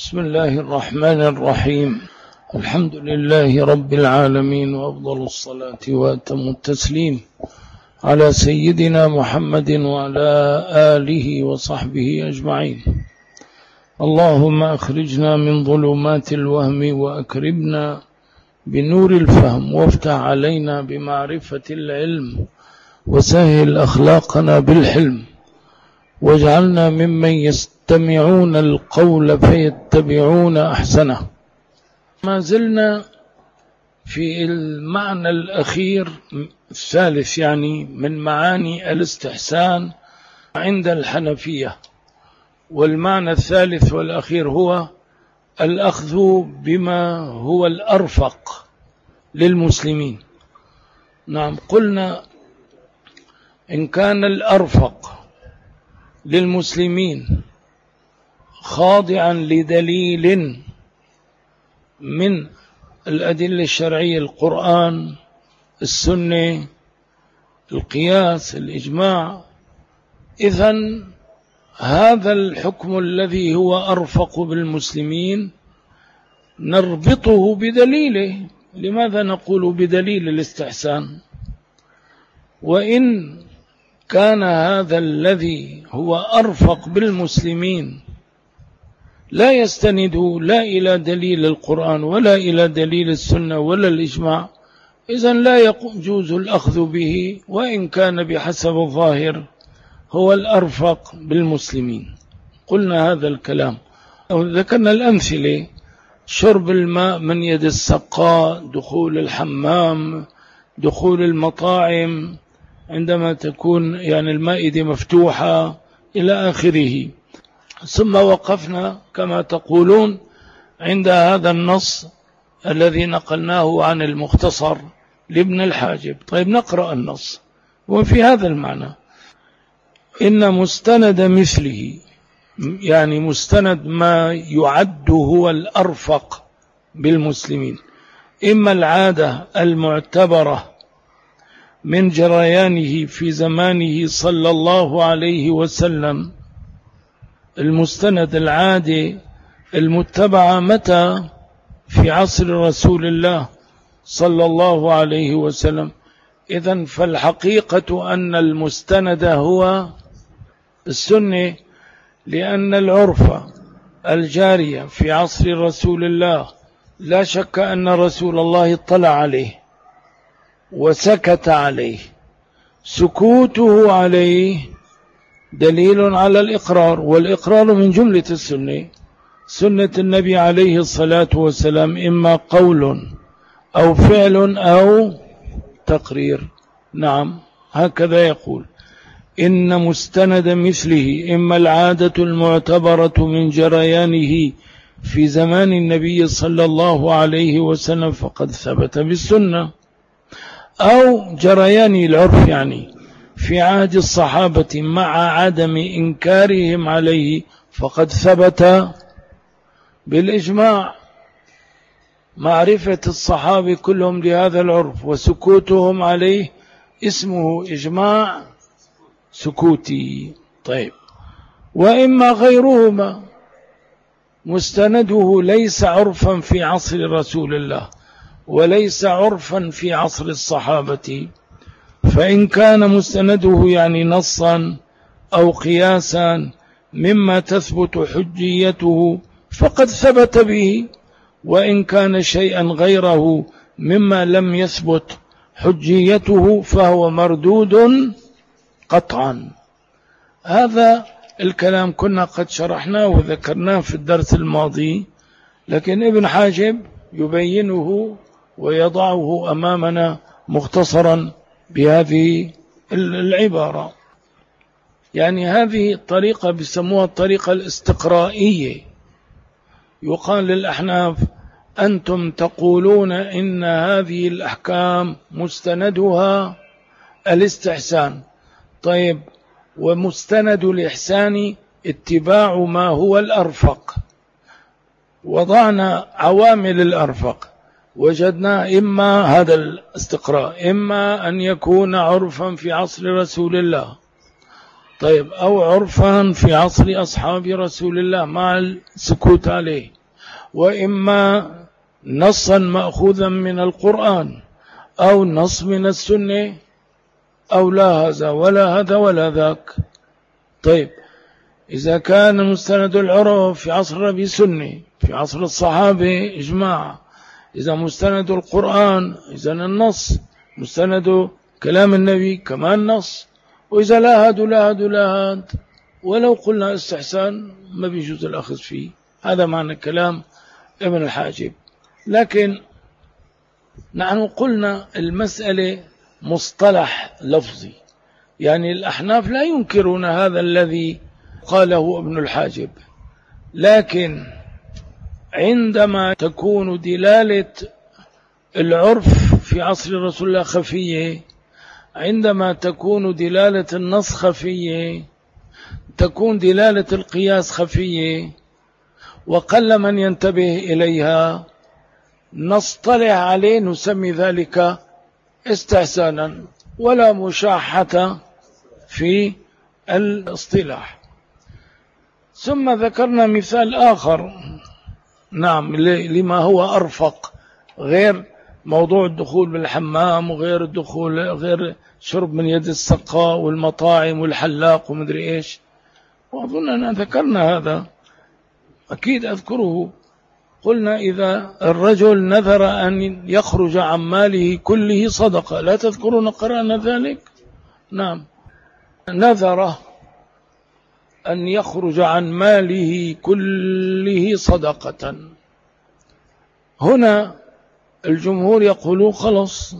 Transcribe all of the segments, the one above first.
بسم الله الرحمن الرحيم. الحمد لله رب العالمين، وأفضل الصلاة وأتم التسليم على سيدنا محمد وعلى آله وصحبه أجمعين. اللهم أخرجنا من ظلمات الوهم وأكرمنا بنور الفهم، وافتح علينا بمعرفة العلم، وسهل أخلاقنا بالحلم، واجعلنا ممن يستمعون القول فيتبعون أحسنه. ما زلنا في المعنى الأخير الثالث، يعني من معاني الاستحسان عند الحنفية، والمعنى الثالث والأخير هو الأخذ بما هو الأرفق للمسلمين. نعم، قلنا إن كان الأرفق للمسلمين خاضعا لدليل من الأدلة الشرعية، القرآن، السنة، القياس، الإجماع، إذن هذا الحكم الذي هو أرفق بالمسلمين نربطه بدليله. لماذا نقول بدليل الاستحسان؟ وإن كان هذا الذي هو أرفق بالمسلمين لا يستند لا إلى دليل القرآن ولا إلى دليل السنة ولا الإجماع، إذن لا يجوز الأخذ به، وإن كان بحسب الظاهر هو الأرفق بالمسلمين. قلنا هذا الكلام، ذكرنا الأمثلة: شرب الماء من يد السقاء، دخول الحمام، دخول المطاعم عندما تكون يعني المائدة مفتوحة إلى آخره. ثم وقفنا كما تقولون عند هذا النص الذي نقلناه عن المختصر لابن الحاجب. طيب، نقرأ النص وفي هذا المعنى: إن مستند مثله، يعني مستند ما يعد هو الأرفق بالمسلمين، إما العادة المعتبرة من جريانه في زمانه صلى الله عليه وسلم، المستند العادي المتبعة متى؟ في عصر رسول الله صلى الله عليه وسلم. إذن فالحقيقة أن المستند هو السنة، لأن العرف الجارية في عصر رسول الله لا شك أن رسول الله اطلع عليه وسكت عليه. سكوته عليه دليل على الإقرار، والإقرار من جملة السنة، سنة النبي عليه الصلاة والسلام، إما قول أو فعل أو تقرير. نعم، هكذا يقول: إن مستند مثله إما العادة المعتبرة من جريانه في زمان النبي صلى الله عليه وسلم فقد ثبت بالسنة، أو جريان العرف يعني في عهد الصحابة مع عدم إنكارهم عليه فقد ثبت بالإجماع. معرفة الصحابة كلهم لهذا العرف وسكوتهم عليه اسمه إجماع سكوتي. طيب، وإما غيرهما مستنده ليس عرفا في عصر رسول الله وليس عرفا في عصر الصحابة، فإن كان مستنده يعني نصا أو قياسا مما تثبت حجيته فقد ثبت به، وإن كان شيئا غيره مما لم يثبت حجيته فهو مردود قطعا. هذا الكلام كنا قد شرحناه وذكرناه في الدرس الماضي، لكن ابن حاجب يبينه ويضعه أمامنا مختصرا بهذه العبارة. يعني هذه الطريقة بيسموها الطريقة الاستقرائية. يقال للأحناف: أنتم تقولون إن هذه الأحكام مستندها الاستحسان. طيب، ومستند الإحسان اتباع ما هو الأرفق. وضعنا عوامل الأرفق، وجدنا إما هذا الاستقراء إما أن يكون عرفا في عصر رسول الله. طيب، أو عرفا في عصر أصحاب رسول الله مع السكوت عليه، وإما نصا مأخوذا من القرآن أو نص من السنة، أو لا هذا ولا هذا ولا ذاك. طيب، إذا كان مستند العرف في عصر النبي سنة، في عصر الصحابة إجماع، إذا مستند القرآن إذا النص، مستند كلام النبي كمان نص، وإذا لا هاد لا هاد لا هاد، ولو قلنا استحسان ما بيجوز الأخذ فيه. هذا معنى كلام ابن الحاجب. لكن نحن قلنا المسألة مصطلح لفظي، يعني الأحناف لا ينكرون هذا الذي قاله ابن الحاجب، لكن عندما تكون دلالة العرف في عصر رسول الله خفية، عندما تكون دلالة النص خفية، تكون دلالة القياس خفية، وقل من ينتبه إليها، نصطلح عليه نسمي ذلك استحسانا، ولا مشاحة في الاصطلاح. ثم ذكرنا مثال آخر، نعم، لما هو أرفق، غير موضوع الدخول بالحمام، وغير الدخول، غير شرب من يد السقاء والمطاعم والحلاق ومدري إيش، وأظن أن ذكرنا هذا، أكيد أذكره. قلنا إذا الرجل نذر أن يخرج عن ماله كله صدقة، لا تذكرون قرأنا ذلك؟ نعم، نذر أن يخرج عن ماله كله صدقة. هنا الجمهور يقولون خلص،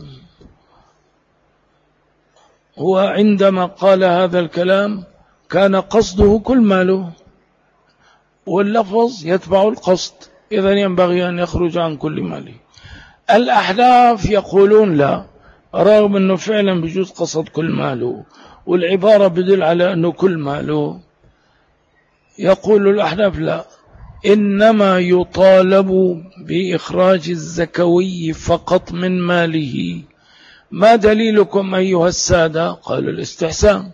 هو عندما قال هذا الكلام كان قصده كل ماله، واللفظ يتبع القصد، إذن ينبغي أن يخرج عن كل ماله. الأحناف يقولون لا، رغم أنه فعلا بجوز قصد كل ماله، والعبارة بدل على أنه كل ماله، يقول الأحناف لا، إنما يطالب بإخراج الزكوي فقط من ماله. ما دليلكم أيها السادة؟ قال الاستحسان.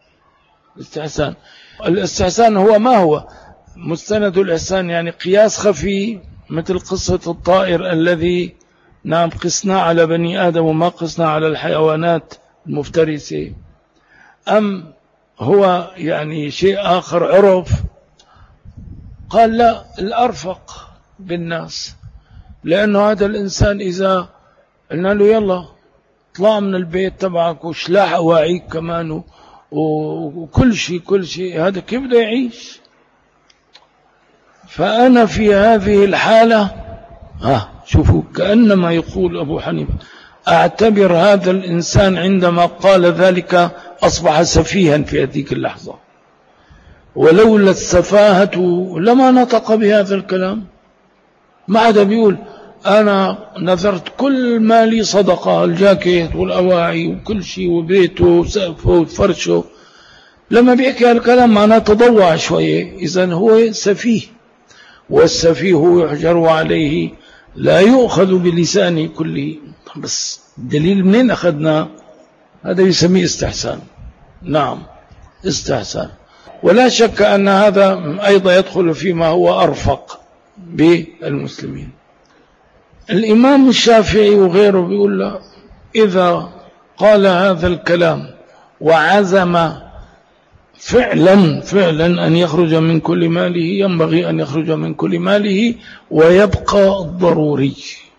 الاستحسان هو ما هو؟ مستند الإحسان، يعني قياس خفي، مثل قصة الطائر الذي نعم قسنا على بني آدم وما قسنا على الحيوانات المفترسة، أم هو يعني شيء آخر عرف؟ قال لا، الأرفق بالناس، لأنه هذا الإنسان إذا قلنا له يلا اطلع من البيت تبعك وشلاح أواعيك كمان وكل شيء، هذا كيف بده يعيش؟ فأنا في هذه الحالة شوفوا، كأنما يقول أبو حنيفة أعتبر هذا الإنسان عندما قال ذلك أصبح سفيها في هذه اللحظة، ولولا السفاهة لما نطق بهذا الكلام. ما عاد بيقول أنا نذرت كل مالي صدقة، الجاكيت والأواعي وكل شيء وبيته وسقفه وفرشه، لما بيحكي هالكلام معناه تضوع شوية، إذن هو سفيه، والسفيه يحجر عليه، لا يؤخذ بلسانه كله. بس الدليل منين أخذنا؟ هذا يسميه استحسان. نعم، استحسان، ولا شك أن هذا أيضا يدخل فيما هو أرفق بالمسلمين. الإمام الشافعي وغيره بيقول له إذا قال هذا الكلام وعزم فعلا أن يخرج من كل ماله، ينبغي أن يخرج من كل ماله، ويبقى الضروري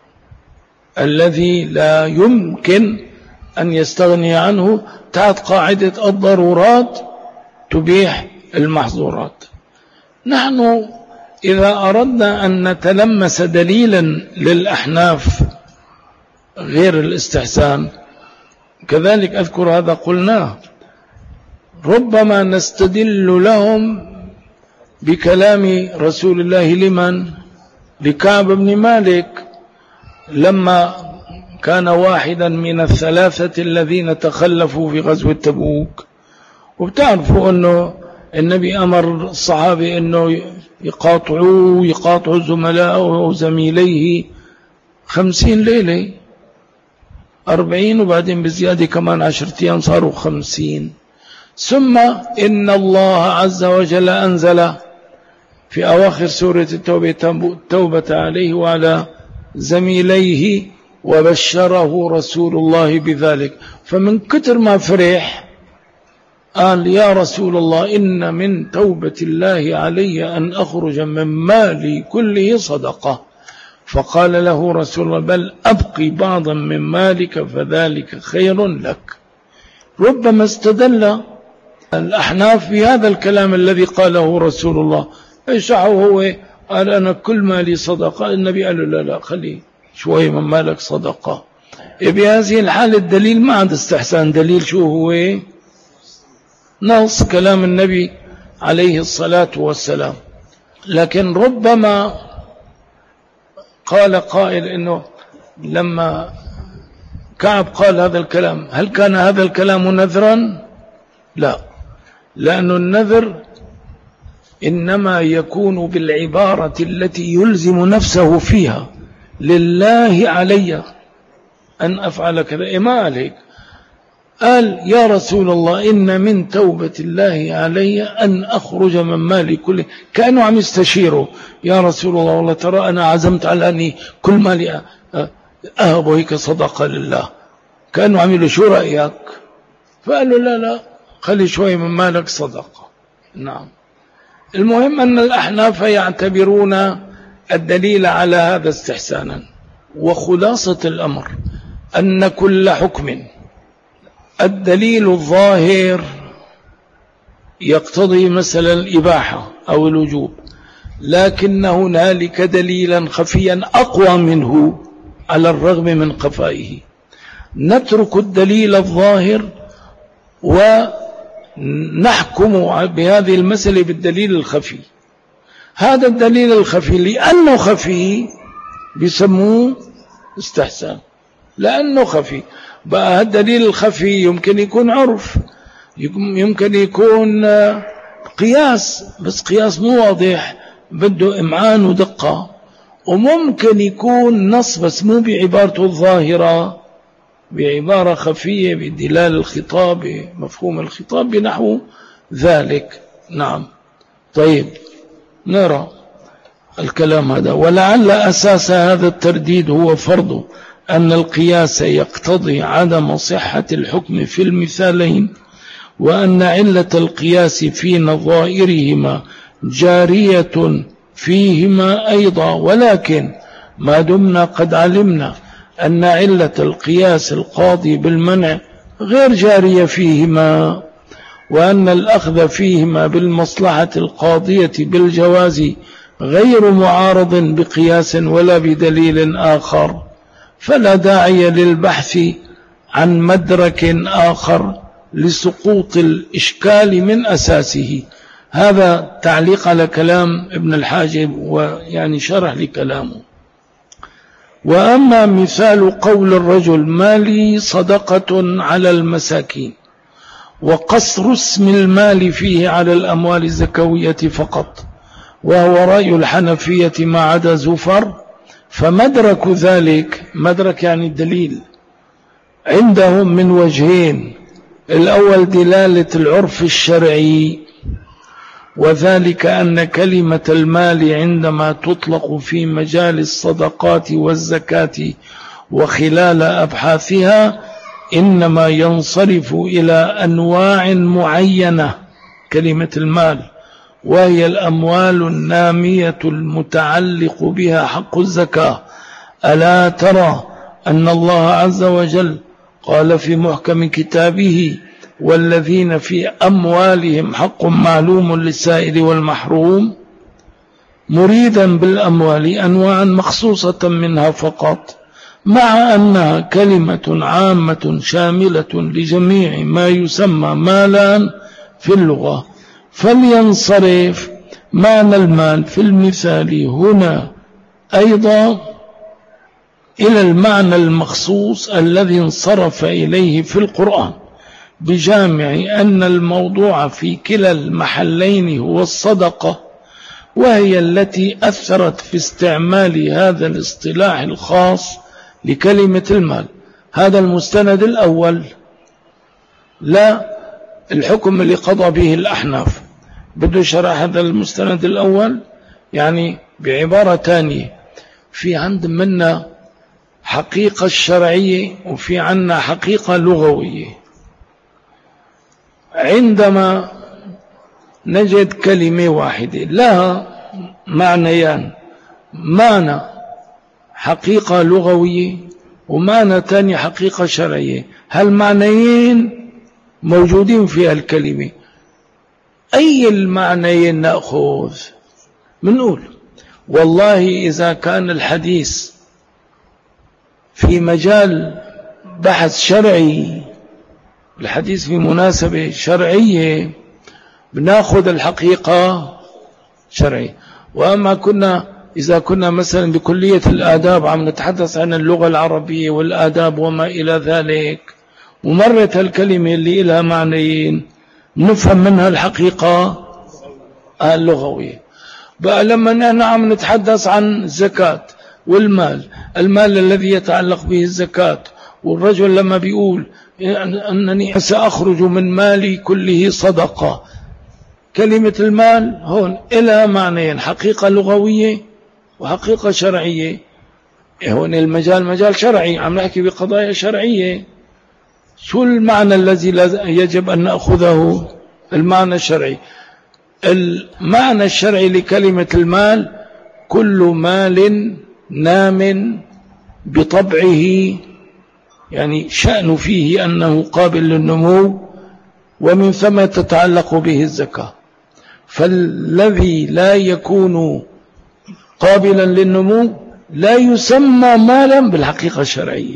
الذي لا يمكن أن يستغني عنه، تحت قاعدة الضرورات تبيح المحظورات. نحن إذا أردنا أن نتلمس دليلا للأحناف غير الاستحسان، كذلك أذكر هذا قلناه، ربما نستدل لهم بكلام رسول الله لمن؟ لكعب بن مالك، لما كان واحدا من الثلاثة الذين تخلفوا في غزوة تبوك. وبتعرفوا أنه النبي أمر الصحابة أنه يقاطعوا زملائه وزميليه 50 ليلة، 40 وبعدين بزيادة كمان 10 أيام صاروا 50. ثم إن الله عز وجل أنزل في أواخر سورة التوبة عليه وعلى زميليه وبشره رسول الله بذلك. فمن كتر ما فرح قال يا رسول الله إن من توبة الله علي أن أخرج من مالي كله صدقة. فقال له رسول الله بل أبقي بعضا من مالك فذلك خير لك. ربما استدل الأحناف بهذا الكلام الذي قاله رسول الله، إيشعه هو قال أنا كل مالي صدقة، النبي قال له لا لا خلي شوي من مالك صدقة. بهذه الحالة الدليل ما عند استحسان، دليل شو هو؟ نص كلام النبي عليه الصلاة والسلام. لكن ربما قال قائل إنه لما كعب قال هذا الكلام هل كان هذا الكلام نذرا؟ لا، لأن النذر إنما يكون بالعبارة التي يلزم نفسه فيها، لله علي أن أفعل كذا، ما عليك. قال يا رسول الله إن من توبة الله علي أن أخرج من مالي كله، كأنه عم يستشيره يا رسول الله والله ترى أنا عزمت على أني كل مالي أهب هيك صدقة لله، كأنه عم يقول شو رأيك؟ فقال له لا لا خلي شوي من مالك صدقة. نعم. المهم أن الأحناف يعتبرون الدليل على هذا استحسانا. وخلاصة الأمر أن كل حكم الدليل الظاهر يقتضي مثلا الإباحة أو الوجوب، لكن هنالك دليلا خفيا أقوى منه على الرغم من خفائه، نترك الدليل الظاهر ونحكم بهذه المسألة بالدليل الخفي. هذا الدليل الخفي لأنه خفي بيسموه استحسان، لأنه خفي. بقى الدليل الخفي يمكن يكون عرف، يمكن يكون قياس، بس قياس مو واضح بده إمعان ودقة، وممكن يكون نص بس مو بعبارته الظاهرة، بعبارة خفية بدلال الخطاب مفهوم الخطاب بنحو ذلك. نعم. طيب نرى الكلام هذا. ولعل أساس هذا الترديد هو فرض أن القياس يقتضي عدم صحة الحكم في المثالين، وأن علة القياس في نظائرهما جارية فيهما أيضا، ولكن ما دمنا قد علمنا أن علة القياس القاضي بالمنع غير جارية فيهما، وأن الأخذ فيهما بالمصلحة القاضية بالجواز غير معارض بقياس ولا بدليل آخر، فلا داعي للبحث عن مدرك آخر لسقوط الإشكال من أساسه. هذا تعليق على كلام ابن الحاجب، ويعني شرح لكلامه. وأما مثال قول الرجل ما لي صدقة على المساكين، وقصر اسم المال فيه على الأموال الزكوية فقط، وهو رأي الحنفية ما عدا زفر، فمدرك ذلك، مدرك يعني الدليل، عندهم من وجهين: الأول دلالة العرف الشرعي، وذلك أن كلمة المال عندما تطلق في مجال الصدقات والزكاة وخلال أبحاثها إنما ينصرف إلى أنواع معينة كلمة المال، وهي الأموال النامية المتعلق بها حق الزكاة. ألا ترى أن الله عز وجل قال في محكم كتابه: والذين في أموالهم حق معلوم للسائل والمحروم، مريدا بالأموال أنواعا مخصوصة منها فقط، مع أنها كلمة عامة شاملة لجميع ما يسمى مالا في اللغة. فلينصرف معنى المال في المثال هنا أيضا إلى المعنى المخصوص الذي انصرف إليه في القرآن، بجامع أن الموضوع في كلا المحلين هو الصدقة، وهي التي أثرت في استعمال هذا الاصطلاح الخاص لكلمة المال. هذا المستند الأول. لا الحكم اللي قضى به الأحناف بده شرح هذا المستند الأول يعني بعبارة تانية. في عند منا حقيقة الشرعية وفي عنا حقيقة لغوية. عندما نجد كلمة واحدة لها معنيان، معنى حقيقة لغوية ومعنى تاني حقيقة شرعية، هالمعنيين موجودين في الكلمة، أي المعنيين نأخذ؟ منقول والله إذا كان الحديث في مجال بحث شرعي، الحديث في مناسبة شرعية، بناخذ الحقيقة شرعية. وأما إذا كنا مثلا بكلية الآداب عم نتحدث عن اللغة العربية والآداب وما إلى ذلك، ومرت الكلمة اللي لها معنيين نفهم منها الحقيقة اللغوية. بقى لما نحن عم نتحدث عن الزكاة والمال، المال الذي يتعلق به الزكاة، والرجل لما بيقول أنني سأخرج من مالي كله صدقة، كلمة المال هون إلها معنيين، حقيقة لغوية وحقيقة شرعية. هون المجال مجال شرعي، عم نحكي بقضايا شرعية. شو المعنى الذي يجب أن نأخذه؟ المعنى الشرعي. المعنى الشرعي لكلمة المال كل مال نام بطبعه، يعني شأن فيه أنه قابل للنمو، ومن ثم تتعلق به الزكاة. فالذي لا يكون قابلا للنمو لا يسمى مالا بالحقيقة الشرعية.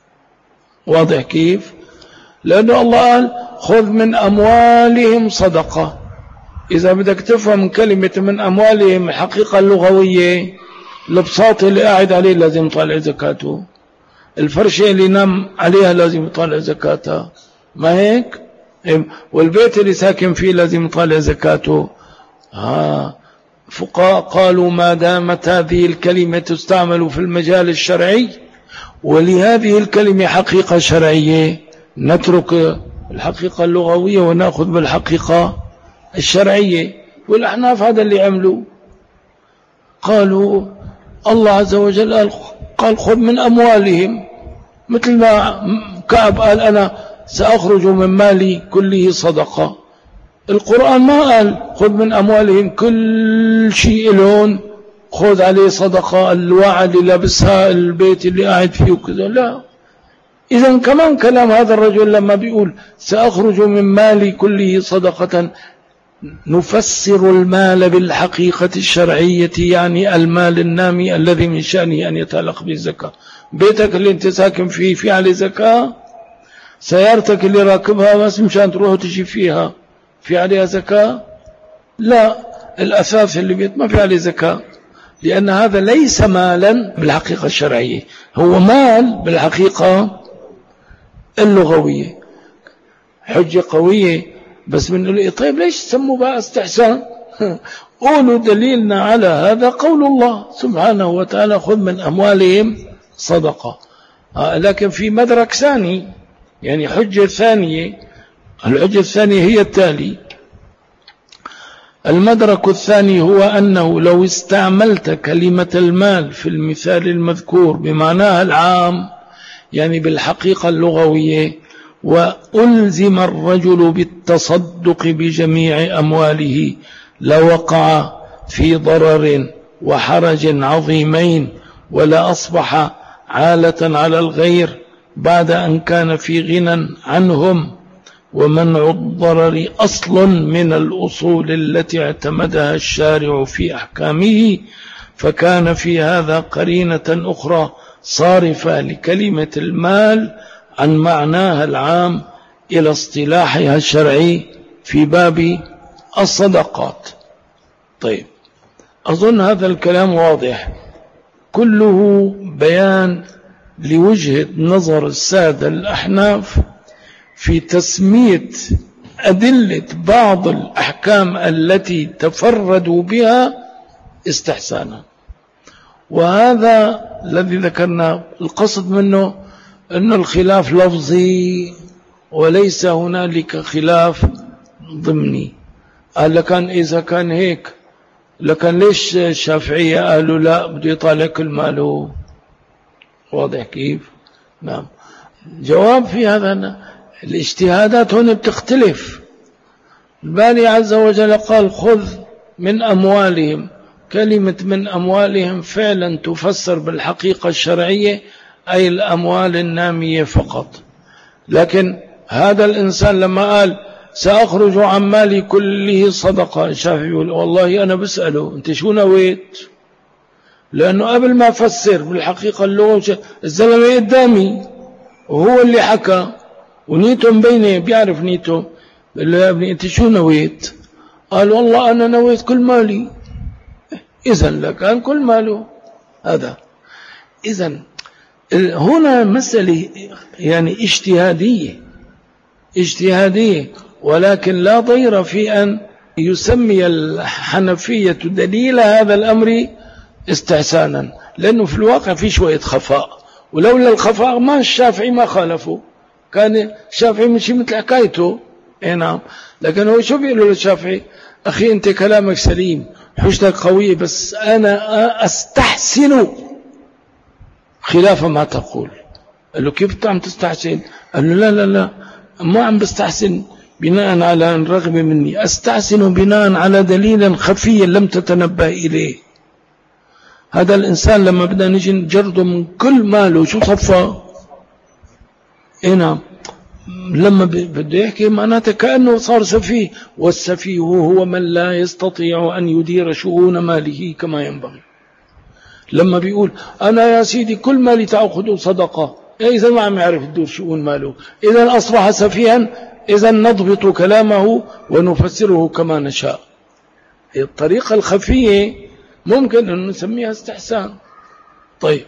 واضح كيف؟ لأنه الله قال خذ من أموالهم صدقة. إذا بدك تفهم كلمة من أموالهم الحقيقة اللغوية، البساط اللي قاعد عليه لازم يطالع زكاته، الفرشة اللي نام عليها لازم يطالع زكاتها، ما هيك؟ والبيت اللي ساكن فيه لازم يطالع زكاته. فقهاء قالوا ما دامت هذه الكلمة تستعمل في المجال الشرعي ولهذه الكلمة حقيقة شرعية، نترك الحقيقة اللغوية ونأخذ بالحقيقة الشرعية. والأحناف هذا اللي عملوا، قالوا الله عز وجل قال خذ من أموالهم، مثل ما كعب قال أنا سأخرج من مالي كله صدقة. القرآن ما قال خذ من أموالهم كل شيء لون خذ عليه صدقة، الواعي اللي لابسها، البيت اللي قاعد فيه وكذا، لا. إذن كمان كلام هذا الرجل لما بيقول سأخرج من مالي كله صدقة، نفسر المال بالحقيقة الشرعية، يعني المال النامي الذي من شأنه أن يتعلق بالزكاة. بيتك اللي انت ساكن فيه في عليه زكاة، سيارتك اللي راكبها بس مشان تروح وتجي فيها في عليها زكاة؟ لا، الأثاث اللي بيت ما في عليه زكاة، لأن هذا ليس مالا بالحقيقة الشرعية، هو مال بالحقيقة اللغوية. حجة قوية، بس بنقول له طيب ليش سموا بقى استحسان؟ قولوا دليلنا على هذا قول الله سبحانه وتعالى خذ من أموالهم صدقة. لكن في مدرك ثاني، يعني حجة ثانية. الحجة الثانية هي التالي: المدرك الثاني هو أنه لو استعملت كلمة المال في المثال المذكور بمعناها العام، يعني بالحقيقة اللغوية، وألزم الرجل بالتصدق بجميع أمواله، لوقع في ضرر وحرج عظيمين، ولا أصبح عالة على الغير بعد أن كان في غنى عنهم. ومنع الضرر أصل من الأصول التي اعتمدها الشارع في أحكامه، فكان في هذا قرينة أخرى صارفة لكلمة المال عن معناها العام إلى اصطلاحها الشرعي في باب الصدقات. طيب، أظن هذا الكلام واضح، كله بيان لوجهة نظر السادة الأحناف في تسمية أدلة بعض الأحكام التي تفردوا بها استحسانا. وهذا الذي ذكرنا القصد منه أن الخلاف لفظي وليس هنالك خلاف ضمني. قال لكان إذا كان هيك لكن ليش الشافعية قالوا لا بده يطالع كل ماله؟ واضح كيف؟ نعم. جواب في هذا الاجتهادات هنا بتختلف. الباري عز وجل قال خذ من أموالهم، كلمة من أموالهم فعلا تفسر بالحقيقة الشرعية أي الأموال النامية فقط. لكن هذا الإنسان لما قال سأخرج عن مالي كله صدقة، الشافعي يقول والله أنا بسأله أنت شو نويت؟ لأنه قبل ما أفسر بالحقيقة اللغة الزلمة قدامي وهو اللي حكى ونيته مبينة بيعرف نيته. قال له يا ابني أنت شو نويت؟ قال والله أنا نويت كل مالي. إذن لكان كل ماله هذا. إذن هنا مسألة يعني اجتهادية، ولكن لا ضير في أن يسمي الحنفية دليل هذا الأمر استحسانا، لأنه في الواقع في شوية خفاء، ولولا الخفاء ما الشافعي ما خالفه، كان الشافعي مشي مثل حكايته. نعم. لكن هو شو بيقول له الشافعي؟ أخي أنت كلامك سليم، حجتك قوية، بس أنا أستحسن خلاف ما تقول. قال له كيف عم تستحسن؟ قال له لا لا لا، ما عم بستحسن بناء على رغبة مني، أستحسن بناء على دليل خفي لم تتنبه إليه. هذا الإنسان لما بدنا نجي نجرده من كل ماله شو صفى؟ نعم. لما بده يحكي معناته كأنه صار سفيه، والسفيه هو من لا يستطيع أن يدير شؤون ماله كما ينبغي. لما بيقول أنا يا سيدي كل مالي تأخذ صدقة، إذا ما عم يعرف يدير شؤون ماله، إذا أصبح سفيها، إذا نضبط كلامه ونفسره كما نشاء. الطريقة الخفية ممكن أن نسميها استحسان. طيب،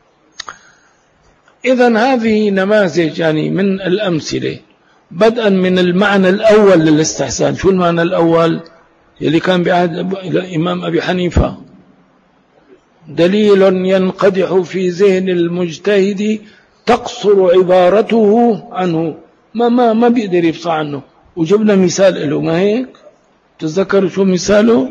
إذن هذه نماذج يعني من الأمثلة، بدءا من المعنى الأول للاستحسان. شو المعنى الأول اللي كان بعهد الإمام أبي حنيفة؟ دليل ينقدح في ذهن المجتهد تقصر عبارته عنه، ما بيقدر يفصح عنه. وجبنا مثال له، ما هيك؟ تذكروا شو مثاله؟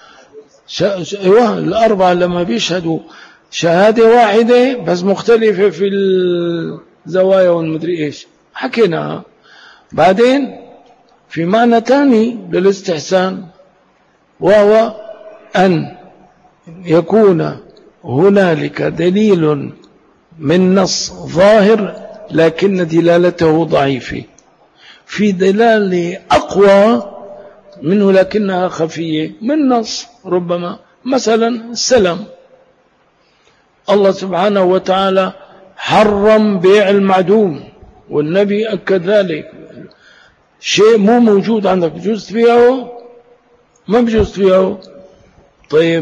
ايوه، الأربعة لما بيشهدوا شهادة واحدة بس مختلفة في الزوايا والمدري ايش، حكيناها. بعدين في معنى تاني للاستحسان، وهو أن يكون هنالك دليل من نص ظاهر لكن دلالته ضعيفة، في دلالة أقوى منه لكنها خفية من نص. ربما مثلا السلام، الله سبحانه وتعالى حرم بيع المعدوم، والنبي أكد ذلك. شيء مو موجود عندك بجوز تبيعه؟ ما بجوز تبيعه. طيب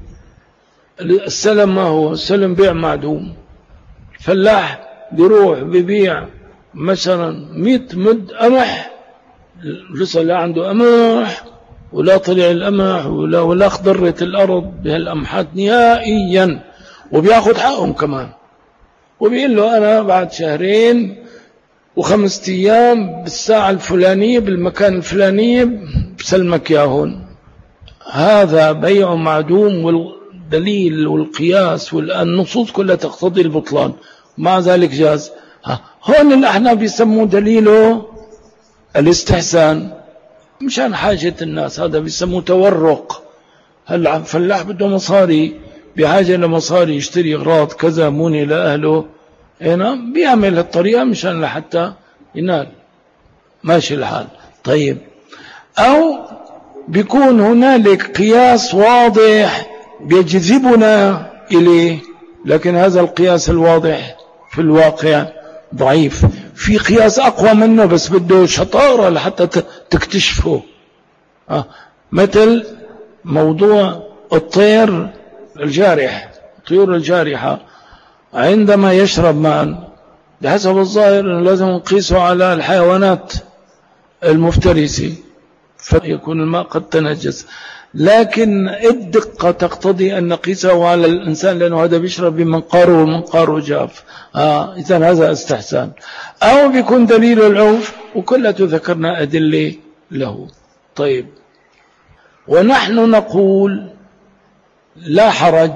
السلم ما هو؟ السلم بيع معدوم. فلاح بيروح ببيع مثلا 100 مد قمح، لسه لا عنده قمح ولا طلع القمح ولا خضرت الأرض بهالقمحات نهائيا، وبياخد حقهم كمان، وبيقول له أنا بعد 2 و5 أيام بالساعة الفلانية بالمكان الفلاني بسلمك ياهن. هذا بيع معدوم، والدليل والقياس والنصوص كلها تقتضي البطلان، مع ذلك جاز. هون الأحناف بيسموه دليله الاستحسان مشان حاجة الناس، هذا بيسموه تورق. هلا فلاح بده مصاري، بحاجة لمصاري يشتري أغراض كذا موني لأهله، هنا بيعمل الطريقة مشان لحتى ينال، ماشي الحال. طيب، أو بيكون هنالك قياس واضح بيجذبنا إليه، لكن هذا القياس الواضح في الواقع ضعيف. في قياس أقوى منه بس بده شطارة لحتى تكتشفه. مثل موضوع الطير الجارح، الطيور الجارحة عندما يشرب ماء، بحسب الظاهر لازم نقيسه على الحيوانات المفترسة فيكون الماء قد تنجس. لكن الدقة تقتضي أن نقيسه على الإنسان، لأنه هذا بيشرب بمنقاره والمنقار جاف. إذن هذا استحسان، أو بيكون دليل العوف، وكلها ذكرنا أدلة له. طيب، ونحن نقول لا حرج.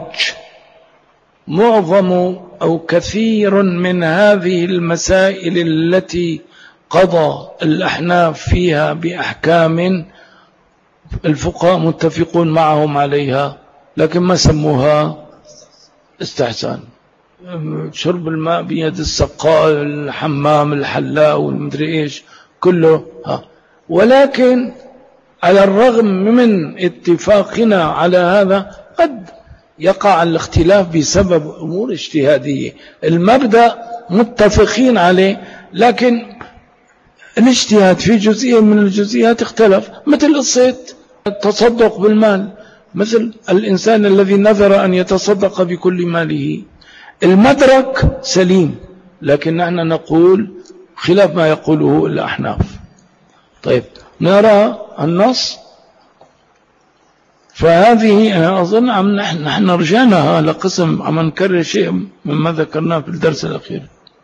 معظم أو كثير من هذه المسائل التي قضى الأحناف فيها بأحكام الفقهاء متفقون معهم عليها، لكن ما سموها استحسان. شرب الماء بيد السقاء، الحمام، الحلاء، والمدري إيش كله ولكن على الرغم من اتفاقنا على هذا قد يقع الاختلاف بسبب أمور اجتهادية. المبدأ متفقين عليه، لكن الاجتهاد في جزئية من الجزئيات اختلف، مثل قصة التصدق بالمال، مثل الإنسان الذي نذر أن يتصدق بكل ماله. المدرك سليم، لكن نحن نقول خلاف ما يقوله الأحناف. طيب، نرى النص. فهذه أنا أظن نحن رجعناها لقسم عم نكرر شيء مما ذكرناه في الدرس الأخير.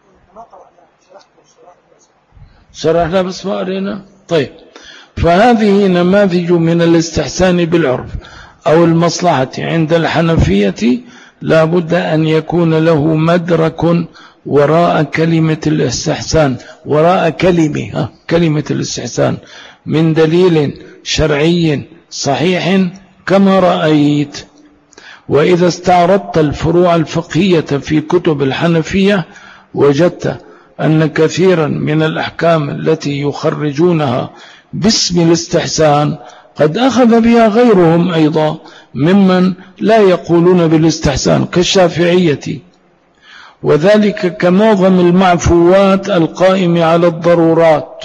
شرحنا بس ما قرينا. طيب، فهذه نماذج من الاستحسان بالعرف أو المصلحة عند الحنفية، لا بد أن يكون له مدرك وراء كلمة الاستحسان، وراء كلمة الاستحسان من دليل شرعي صحيح كما رأيت. وإذا استعرضت الفروع الفقهية في كتب الحنفية وجدت أن كثيرا من الأحكام التي يخرجونها باسم الاستحسان قد أخذ بها غيرهم أيضا ممن لا يقولون بالاستحسان كالشافعية، وذلك كمعظم المعفوات القائمة على الضرورات،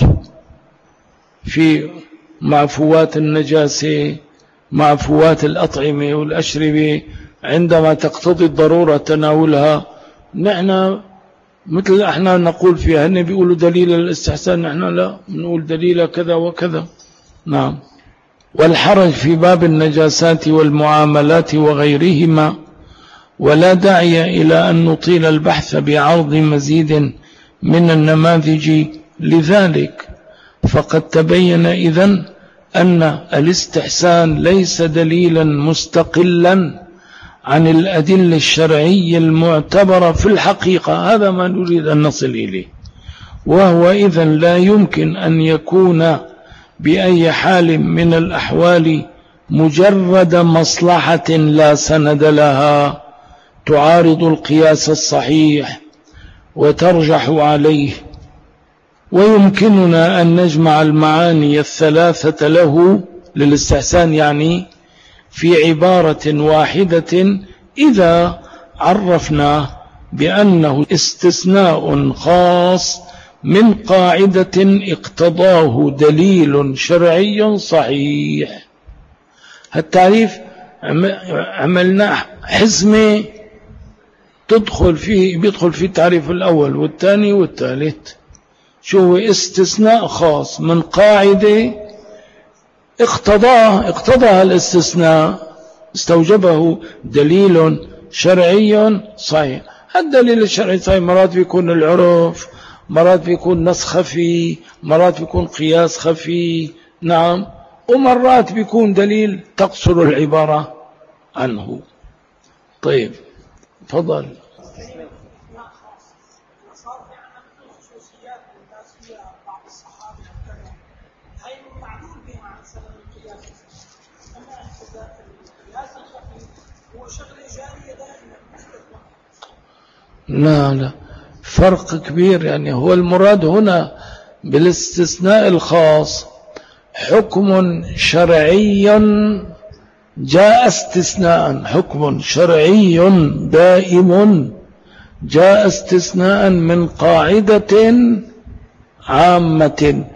في معفوات النجاسة، معفوات الأطعمة والأشربة، عندما تقتضي الضرورة تناولها. نحن مثل احنا نقول فيها، هن بيقولوا دليل الاستحسان، نحن لا نقول دليل كذا وكذا. نعم. والحرج في باب النجاسات والمعاملات وغيرهما، ولا داعي إلى أن نطيل البحث بعرض مزيد من النماذج لذلك، فقد تبين إذن أن الاستحسان ليس دليلا مستقلا عن الأدلة الشرعية المعتبرة في الحقيقة. هذا ما نريد أن نصل إليه، وهو إذن لا يمكن أن يكون بأي حال من الأحوال مجرد مصلحة لا سند لها تعارض القياس الصحيح وترجح عليه. ويمكننا أن نجمع المعاني الثلاثة له للاستحسان يعني في عبارة واحدة إذا عرفنا بأنه استثناء خاص من قاعدة اقتضاه دليل شرعي صحيح. التعريف عملنا حزمة بيدخل فيه التعريف الأول والثاني والثالث. شو هو استثناء خاص من قاعدة اقتضاها الاستثناء، استوجبه دليل شرعي صحيح. الدليل الشرعي صحيح مرات بيكون العرف، مرات بيكون نص خفي، مرات بيكون قياس خفي. نعم. ومرات بيكون دليل تقصر العبارة عنه. طيب، تفضل. لا، فرق كبير. يعني هو المراد هنا بالاستثناء الخاص حكم شرعي جاء استثناء، حكم شرعي دائم جاء استثناء من قاعدة عامة.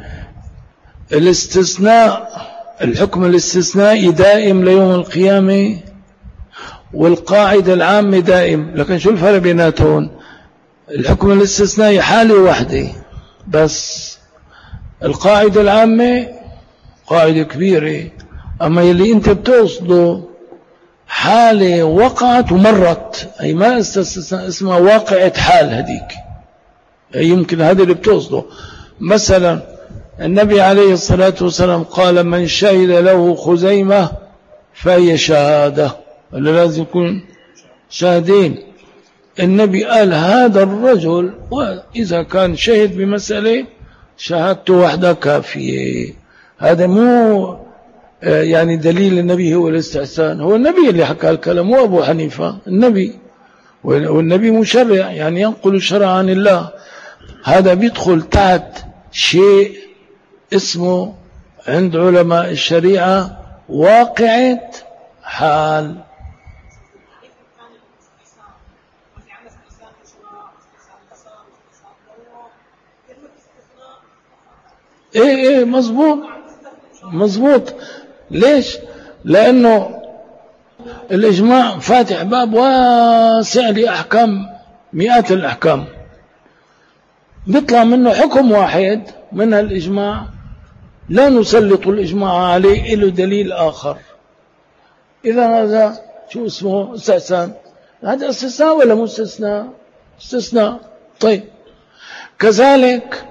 الحكم الاستثنائي دائم ليوم القيامة، والقاعدة العامة دائم. لكن شو الفرق بيناتهم؟ الحكم الاستثنائي حالة واحدة بس، القاعدة العامة قاعدة كبيرة، أما يلي أنت بتقصده حالة وقعت ومرت، أي ما اسمها واقعة حال هديك، يمكن هذا اللي بتقصده. مثلا النبي عليه الصلاة والسلام قال من شهد له خزيمة فهي شهادة، ولا لازم يكون شاهدين. النبي قال هذا الرجل وإذا كان شهد بمسألة شهادته وحدها كافية. هذا مو يعني دليل النبي هو الاستحسان، هو النبي اللي حكى الكلام مو أبو حنيفة، النبي، والنبي مشرع يعني ينقل الشرع عن الله. هذا بيدخل تحت شيء اسمه عند علماء الشريعة واقعة حال. ايه مظبوط. ليش؟ لأنه الإجماع فاتح باب واسع لأحكام، مئات الأحكام، بيطلع منه حكم واحد من الإجماع لا نسلط الإجماع عليه إله دليل آخر. إذا هذا شو اسمه؟ استحسان. هذا استثناء ولا مو استثناء؟ استثناء. طيب كذلك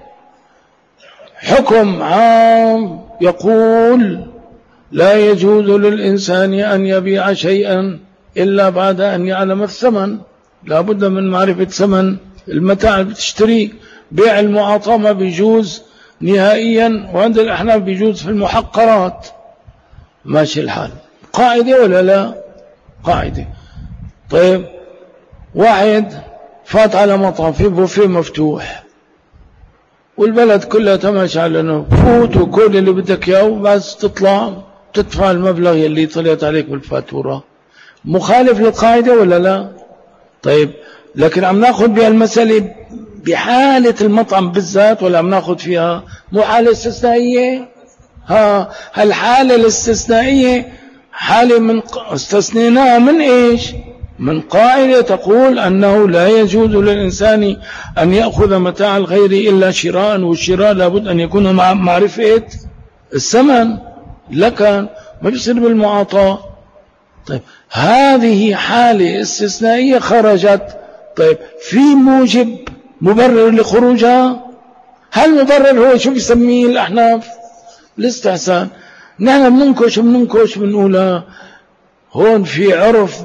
حكم عام يقول لا يجوز للإنسان أن يبيع شيئا إلا بعد أن يعلم الثمن، لا بد من معرفة ثمن المتاع اللي بتشتريه. بيع المعاطاة ما بيجوز نهائيا، وعند الأحناف بيجوز في المحقرات. ماشي الحال، قاعدة ولا لا؟ قاعدة. طيب واحد فات على مطعم فيه بوفيه مفتوح والبلد كلها تماشي على انه فوت وكل اللي بدك اياه وبس تطلع تدفع المبلغ اللي طلعت عليك بالفاتورة، مخالف للقاعدة ولا لا؟ طيب لكن عم ناخذ بها المسألة بحالة المطعم بالذات ولا عم ناخذ فيها مو حالة استثنائية؟ هالحالة الاستثنائية حالة من استثنيناها من ايش؟ من قاعدة تقول أنه لا يجوز للإنسان أن يأخذ متاع الغير إلا شراء، والشراء لابد أن يكون مع معرفة الثمن، لكن ما بيصير بالمعاطاة. طيب هذه حالة استثنائية خرجت. طيب في موجب مبرر لخروجها؟ هل مبرر هو شو بيسميه الأحناف؟ الاستحسان. نحن بننكش بنقولها هون في عرف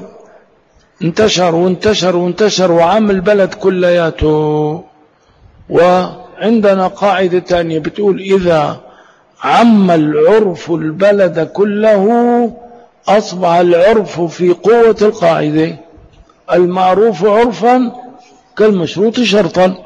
انتشر وعم البلد كلياته. وعندنا قاعدة تانية بتقول إذا عم العرف البلد كله أصبح العرف في قوة القاعدة، المعروف عرفا كالمشروط شرطا.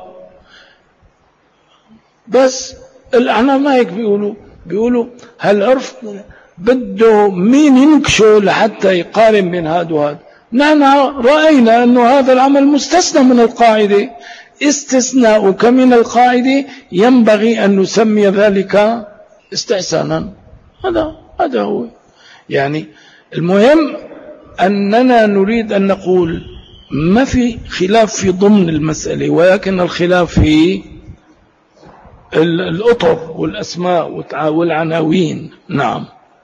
بس الأحناف ما هيك بيقولوا هالعرف بده مين ينكشه لحتى يقارن بين هذا وهذا. نحن رأينا أن هذا العمل مستثنى من القاعدة، استثناء من القاعدة ينبغي أن نسمي ذلك استحسانا. هذا هو يعني المهم. أننا نريد أن نقول ما في خلاف في ضمن المسألة، ولكن الخلاف في الأطر والأسماء والعناوين. نعم.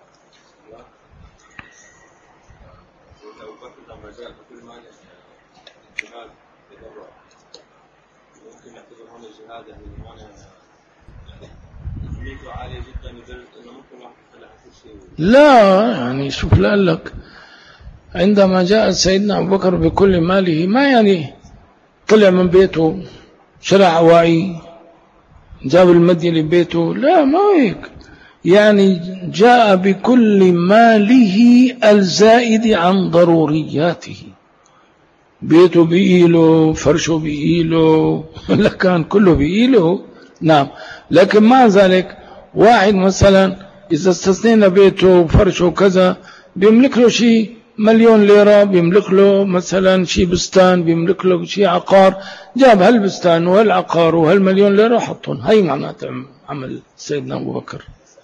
لا يعني شوف لك عندما جاء سيدنا أبو بكر بكل ماله، ما يعني طلع من بيته شرع عواي جاب المدية لبيته، لا ما هيك، يعني جاء بكل ماله الزائد عن ضرورياته، بيته بإيله، فرشه بإيله، لكان كله بإيله. نعم. لكن مع ذلك واحد مثلا إذا استثنينا بيته وفرشه وكذا بيملك له شيء 1,000,000 ليرة، بيملك له مثلا شيء بستان، بيملك له شيء عقار، جاب هالبستان وهالعقار وهال1,000,000 ليرة حطهم. هاي معناته عمل سيدنا أبو بكر.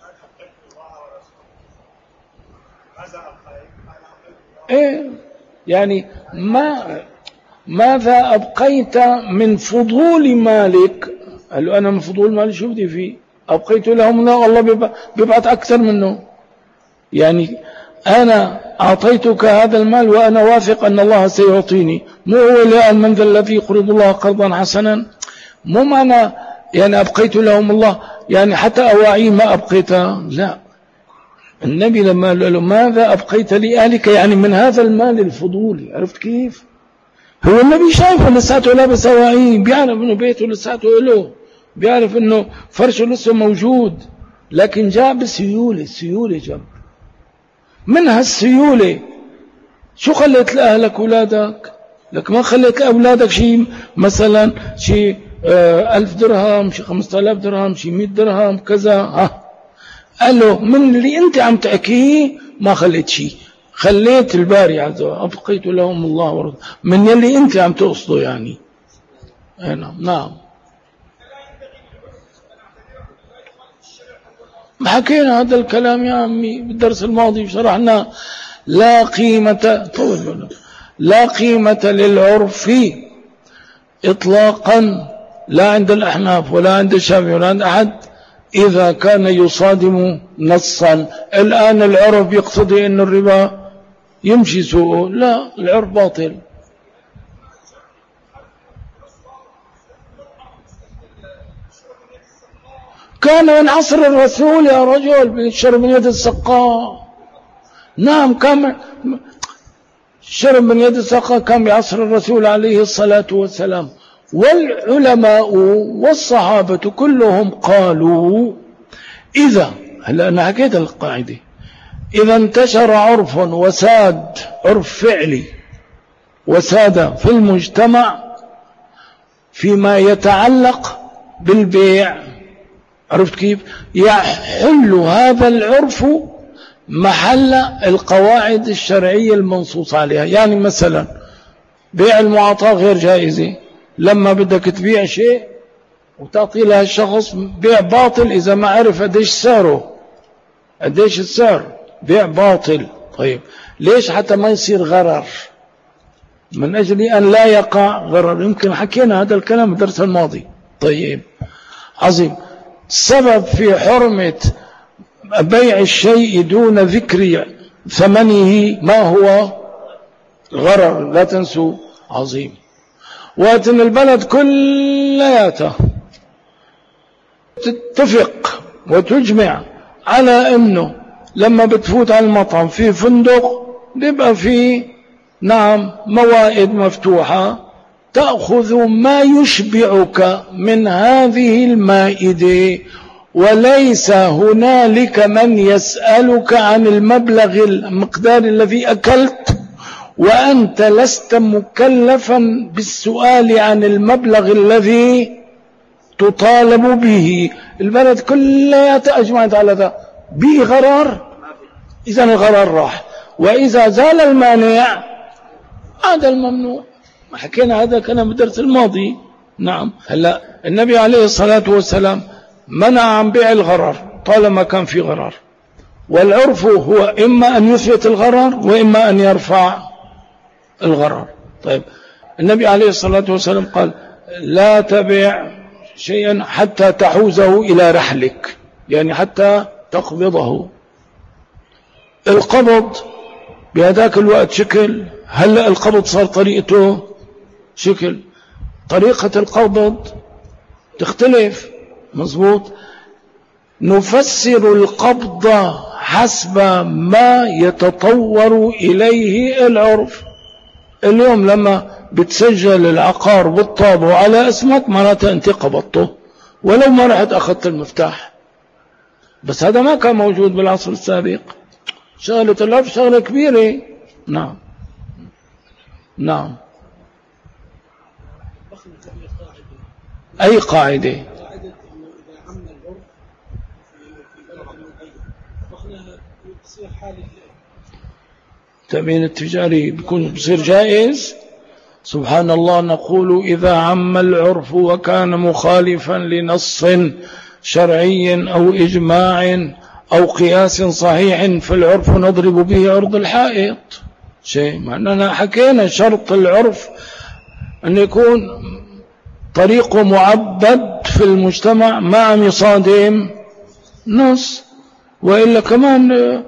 إيه يعني ماذا أبقيت من فضول مالك؟ قال له أنا من فضول مالي شو بدي فيه؟ أبقيت له منه، الله بيبعث أكثر منه. يعني أنا أعطيتك هذا المال وأنا واثق أن الله سيعطيني، مو هو الآن من ذا الذي يقرض الله قرضا حسنا، مو معنى يعني أبقيت لهم الله يعني حتى أواعي ما أبقيتها، لا. النبي لما قال له ماذا أبقيت لأهلك، يعني من هذا المال الفضولي، عرفت كيف؟ هو النبي شايفه لساته لابس أواعي، بيعرف أنه بيته لساته له، بيعرف أنه فرشه لسه موجود، لكن جاء بسيولة، سيولة جاب من هالسيولة. شو خليت لأهلك أولادك؟ لك ما خليت لأولادك شيء مثلا شيء 1000 درهم، شيء 5000 درهم، شيء 100 درهم كذا. قال له من اللي انت عم تحكيه ما خليت شيء، خليت الباري عز وجل أبقيت لهم الله ورضا من يلي انت عم تقصده يعني. نعم حكينا هذا الكلام يا عمي بالدرس الماضي شرحنا. لا قيمة للعرف إطلاقا، لا عند الأحناف ولا عند الشافعي ولا عند أحد، إذا كان يصادم نصا. الآن العرف يقتضي أن الربا يمشي سوءه، لا، العرف باطل. كان من عصر الرسول يا رجل بيشرب من يد السقاء. نعم كان شرب من يد السقاء، كان بعصر الرسول عليه الصلاة والسلام. والعلماء والصحابة كلهم قالوا إذا، هلا أنا حكيت القاعدة، إذا انتشر عرف وساد، عرف فعلي وساد في المجتمع فيما يتعلق بالبيع، عرفت كيف؟ يحل هذا العرف محل القواعد الشرعية المنصوص عليها. يعني مثلا بيع المعاطاة غير جائزة، لما بدك تبيع شيء وتعطي لها الشخص بيع باطل إذا ما عرف قديش سعره، قديش السعر، بيع باطل. طيب ليش؟ حتى ما يصير غرر، من أجل أن لا يقع غرر. يمكن حكينا هذا الكلام الدرس الماضي. طيب عظيم. سبب في حرمة بيع الشيء دون ذكر ثمنه ما هو؟ غرر، لا تنسوا. عظيم. وأن البلد كلياتها تتفق وتجمع على أنه لما بتفوت على المطعم في فندق بيبقى فيه نعم موائد مفتوحة، تأخذ ما يشبعك من هذه المائدة، وليس هنالك من يسألك عن المبلغ المقدار الذي أكلت، وأنت لست مكلفا بالسؤال عن المبلغ الذي تطالب به. البلد كلها أجمعت على ذا. به غرار، إذن الغرار راح، وإذا زال المانع هذا الممنوع. حكينا هذا كلام بالدرس الماضي. نعم. هلا النبي عليه الصلاة والسلام منع عن بيع الغرر طالما كان في غرر، والعرف هو إما أن يثبت الغرر وإما أن يرفع الغرر. طيب النبي عليه الصلاة والسلام قال لا تبيع شيئا حتى تحوزه إلى رحلك، يعني حتى تقبضه. القبض بهذاك الوقت شكل، هلأ القبض صار طريقته شكل، طريقة القبض تختلف. مظبوط. نفسر القبض حسب ما يتطور إليه العرف. اليوم لما بتسجل العقار بالطابع على اسمك معناتها انت قبضته، ولو ما رحت أخذت المفتاح. بس هذا ما كان موجود بالعصر السابق. شغلة العرف شغلة كبيرة. نعم نعم. أي قاعدة؟ التأمين التجاري بصير جائز. سبحان الله. نقول إذا عم العرف وكان مخالفا لنص شرعي أو إجماع أو قياس صحيح فالعرف نضرب به عرض الحائط. شيء معنانا حكينا شرط العرف أن يكون طريقه معبد في المجتمع ما عم يصادم نص، وإلا كمان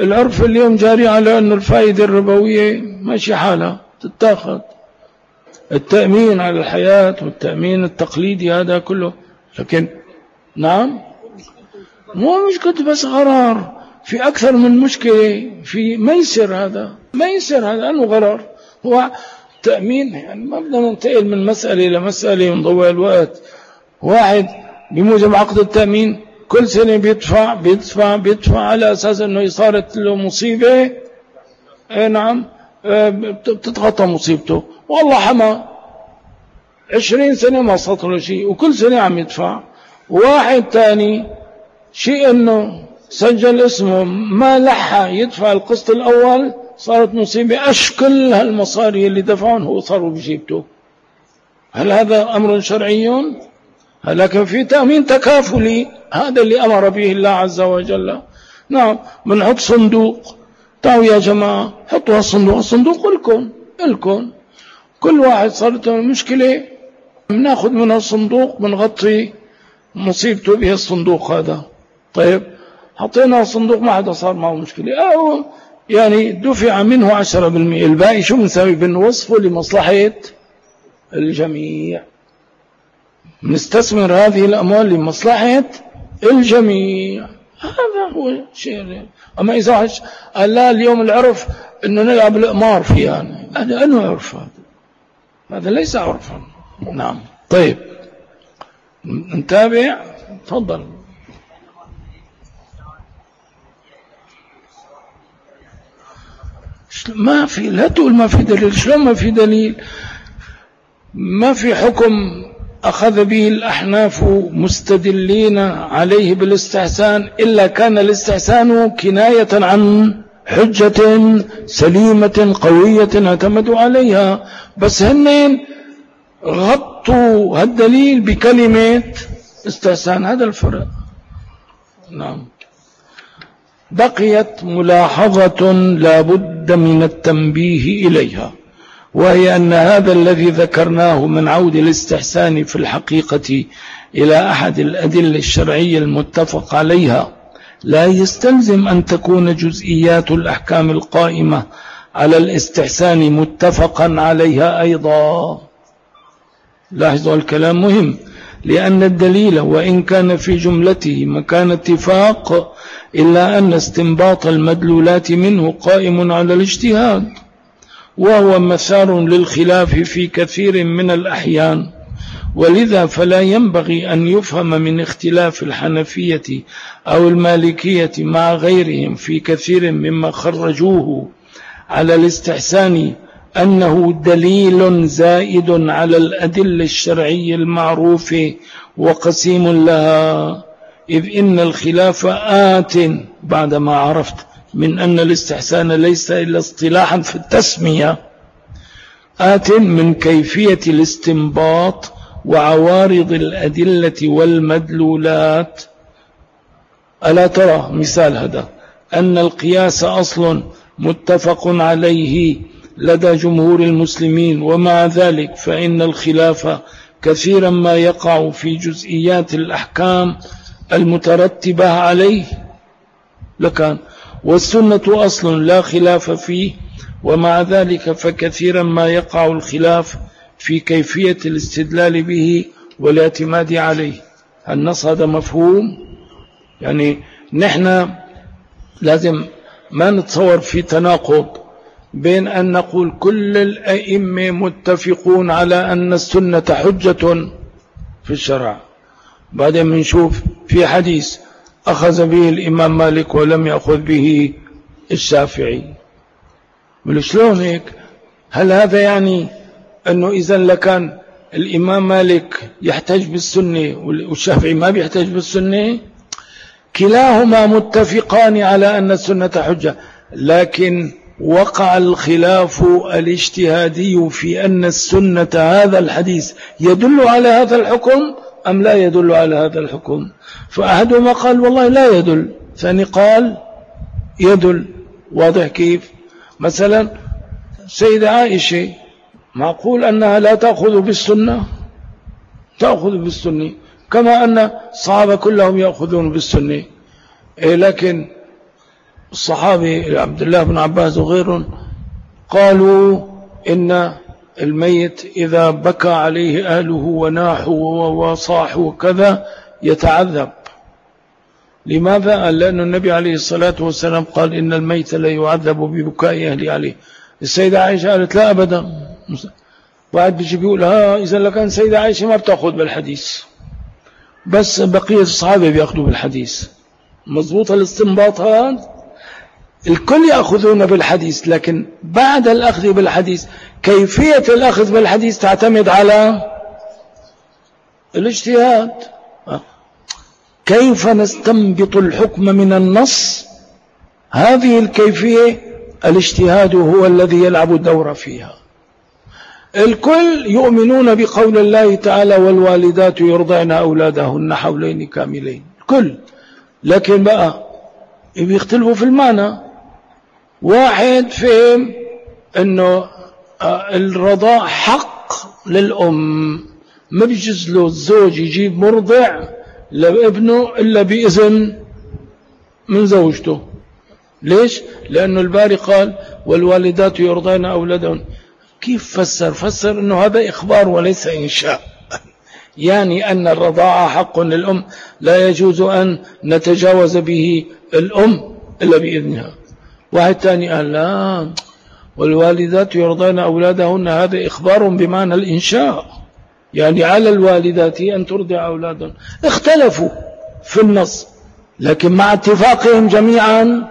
العرف اليوم جاري على أن الفائدة الربوية ماشي حالها تتاخذ، التأمين على الحياة والتأمين التقليدي هذا كله. لكن نعم مو مشكلة بس غرار، في أكثر من مشكلة، في ميسر. هذا أنه غرار هو تأمين. يعني ما بدنا ننتقل من مسألة إلى مسألة ونضوع الوقت. واحد بموجب عقد التأمين كل سنة بيدفع على أساس أنه صارت له مصيبة، نعم بتتغطى مصيبته. والله حما 20 سنة ما صار له شيء وكل سنة عم يدفع. واحد تاني شيء أنه سجل اسمه ما لحق يدفع القسط الأول، صارت مصيبة، أشكل هالمصاري اللي دفعون هو صاروا بجيبته. هل هذا أمر شرعي؟ لكن في تأمين تكافلي، هذا اللي أمر به الله عز وجل. نعم بنحط صندوق، تعالوا يا جماعة حطوا الصندوق لكم كل واحد صارت مشكلة بناخذ من الصندوق بنغطي مصيبته به الصندوق هذا. طيب حطينا الصندوق ما حدا صار معه مشكلة، أو يعني دفع منه 10%، الباقي شو بنسوي؟ بنوصفه لمصلحة الجميع، نستثمر هذه الأموال لمصلحة الجميع. هذا هو شيء. أما إذا قال لا اليوم العرف أنه نلعب الأمار فيها، هذا أنه عرف، هذا ليس عرفا. نعم طيب نتابع. تفضل. ما في، لا تقول ما في دليل. شلون ما في دليل؟ ما في حكم أخذ به الأحناف مستدلين عليه بالاستحسان إلا كان الاستحسان كناية عن حجة سليمة قوية اعتمدوا عليها، بس هنين غطوا هالدليل بكلمة استحسان. هذا الفرق. نعم. بقيت ملاحظة لا بد من التنبيه إليها، وهي أن هذا الذي ذكرناه من عود الاستحسان في الحقيقة إلى أحد الأدلة الشرعية المتفق عليها لا يستلزم أن تكون جزئيات الأحكام القائمة على الاستحسان متفقا عليها أيضا. لاحظوا الكلام مهم، لأن الدليل وإن كان في جملته مكان اتفاق إلا أن استنباط المدلولات منه قائم على الاجتهاد، وهو مسار للخلاف في كثير من الأحيان. ولذا فلا ينبغي أن يفهم من اختلاف الحنفية أو المالكية مع غيرهم في كثير مما خرجوه على الاستحسان أنه دليل زائد على الأدلة الشرعية المعروفة وقسيم لها، إذ إن الخلاف آت بعدما عرفت من أن الاستحسان ليس إلا اصطلاحا في التسمية، آت من كيفية الاستنباط وعوارض الأدلة والمدلولات. ألا ترى مثال هذا أن القياس أصل متفق عليه لدى جمهور المسلمين، ومع ذلك فإن الخلاف كثيرا ما يقع في جزئيات الأحكام المترتبة عليه لكان، والسنة أصل لا خلاف فيه، ومع ذلك فكثيرا ما يقع الخلاف في كيفية الاستدلال به والاعتماد عليه. النص هذا مفهوم؟ يعني نحن لازم ما نتصور في تناقض بين أن نقول كل الأئمة متفقون على أن السنة حجة في الشرع، بعدين منشوف في حديث أخذ به الإمام مالك ولم يأخذ به الشافعي. شلون هيك؟ هل هذا يعني أنه إذن لكان الإمام مالك يحتج بالسنة والشافعي ما بيحتج بالسنة؟ كلاهما متفقان على أن السنة حجة، لكن وقع الخلاف الاجتهادي في أن السنة هذا الحديث يدل على هذا الحكم أم لا يدل على هذا الحكم. فأحدهما قال والله لا يدل، ثاني قال يدل. واضح كيف؟ مثلا سيدة عائشة معقول أنها لا تأخذ بالسنة؟ تأخذ بالسنة كما أن الصحابة كلهم يأخذون بالسنة، لكن الصحابي عبد الله بن عباس وغيرهم قالوا إن الميت إذا بكى عليه أهله وناحوا وصاحوا وكذا يتعذب. لماذا؟ قال لأن النبي عليه الصلاة والسلام قال إن الميت لا يعذب ببكاء أهله عليه. السيدة عائشة قالت لا أبدا. بعد بيجي بيقول إذا لكان السيدة عائشة ما بتأخذ بالحديث، بس بقية الصحابة بيأخذوا بالحديث. مضبوط الاستنباط هذا؟ الكل يأخذون بالحديث، لكن بعد الأخذ بالحديث كيفية الأخذ بالحديث تعتمد على الاجتهاد. كيف نستنبط الحكم من النص؟ هذه الكيفية الاجتهاد هو الذي يلعب الدور فيها. الكل يؤمنون بقول الله تعالى والوالدات يرضعن أولادهن حولين كاملين، الكل، لكن بقى بيختلفوا في المعنى. واحد فهم أنه الرضاع حق للأم، ما بيجوز له الزوج يجيب مرضع لابنه إلا بإذن من زوجته. ليش؟ لأنه الباري قال والوالدات يرضعن أولادهن. كيف فسر أنه هذا إخبار وليس إنشاء، يعني أن الرضاعة حق للأم لا يجوز أن نتجاوز به الأم إلا بإذنها. واحد ثاني قال لا، والوالدات يرضعن أولادهن هذا إخبار بمعنى الإنشاء، يعني على الوالدات أن ترضع أولادهن. اختلفوا في النص، لكن مع اتفاقهم جميعا.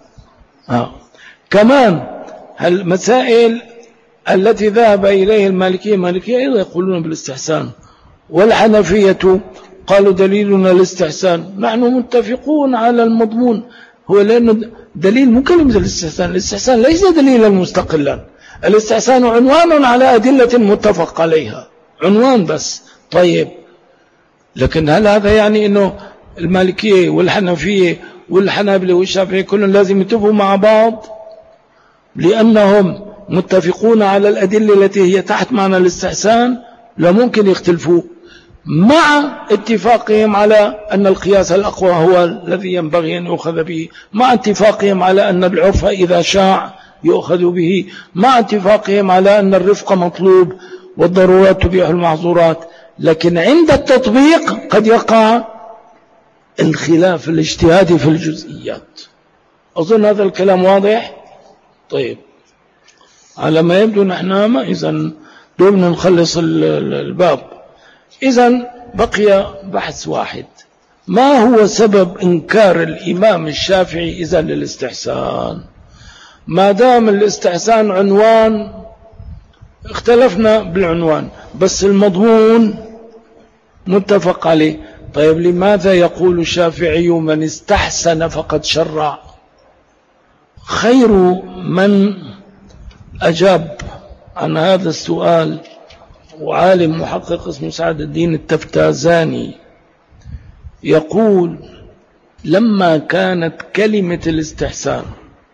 كمان المسائل التي ذهب إليه المالكية أيضا يقولون بالاستحسان، والحنفية قالوا دليلنا الاستحسان. نحن متفقون على المضمون، هو لأنه دليل مو كلمة الاستحسان. الاستحسان ليس دليلا مستقلا، الاستحسان عنوان على أدلة متفق عليها، عنوان بس. طيب، لكن هل هذا يعني أنه المالكية والحنفية والحنابلة والشافعية كلهم لازم يتفقوا مع بعض لأنهم متفقون على الأدلة التي هي تحت معنى الاستحسان؟ لا، ممكن يختلفوا مع اتفاقهم على أن القياس الأقوى هو الذي ينبغي أن يؤخذ به، مع اتفاقهم على أن العرف إذا شاع يؤخذ به، مع اتفاقهم على أن الرفق مطلوب والضرورات تبيح المحظورات. لكن عند التطبيق قد يقع الخلاف الاجتهادي في الجزئيات. أظن هذا الكلام واضح. طيب، على ما يبدو نحن ما إذن دوبنا نخلص الباب. إذن بقي بحث واحد، ما هو سبب إنكار الإمام الشافعي إذن للاستحسان؟ ما دام الاستحسان عنوان اختلفنا بالعنوان، بس المضمون متفق عليه. طيب، لماذا يقول الشافعي من استحسن فقد شرع؟ خير من أجاب عن هذا السؤال وعالم محقق اسمه سعد الدين التفتازاني، يقول لما كانت كلمة الاستحسان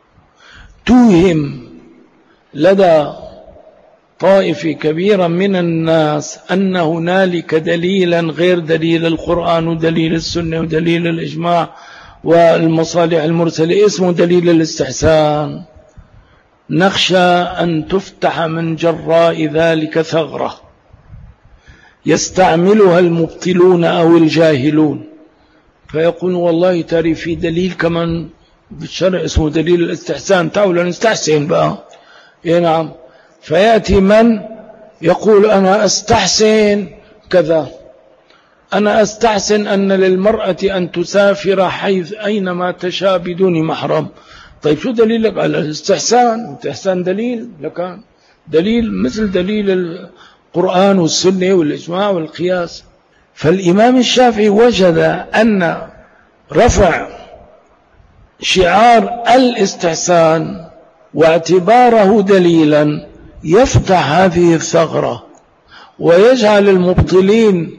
توهم لدى طائفة كبيرة من الناس أن هنالك دليلا غير دليل القرآن ودليل السنة ودليل الإجماع والمصالح المرسلة اسمه دليل الاستحسان، نخشى أن تفتح من جراء ذلك ثغرة يستعملها المبطلون أو الجاهلون، فيقول والله ترى في دليل كمان بالشرع اسمه دليل الاستحسان، تعالوا نستحسن بقى. نعم، فيأتي من يقول أنا أستحسن كذا، أنا أستحسن أن للمرأة أن تسافر حيث أينما تشاء بدون محرم. طيب، شو دليلك على الاستحسان؟ الاستحسان دليل لكان دليل مثل دليل القرآن والسنة والإجماع والقياس. فالإمام الشافعي وجد أن رفع شعار الاستحسان واعتباره دليلا يفتح هذه الثغرة ويجعل المبطلين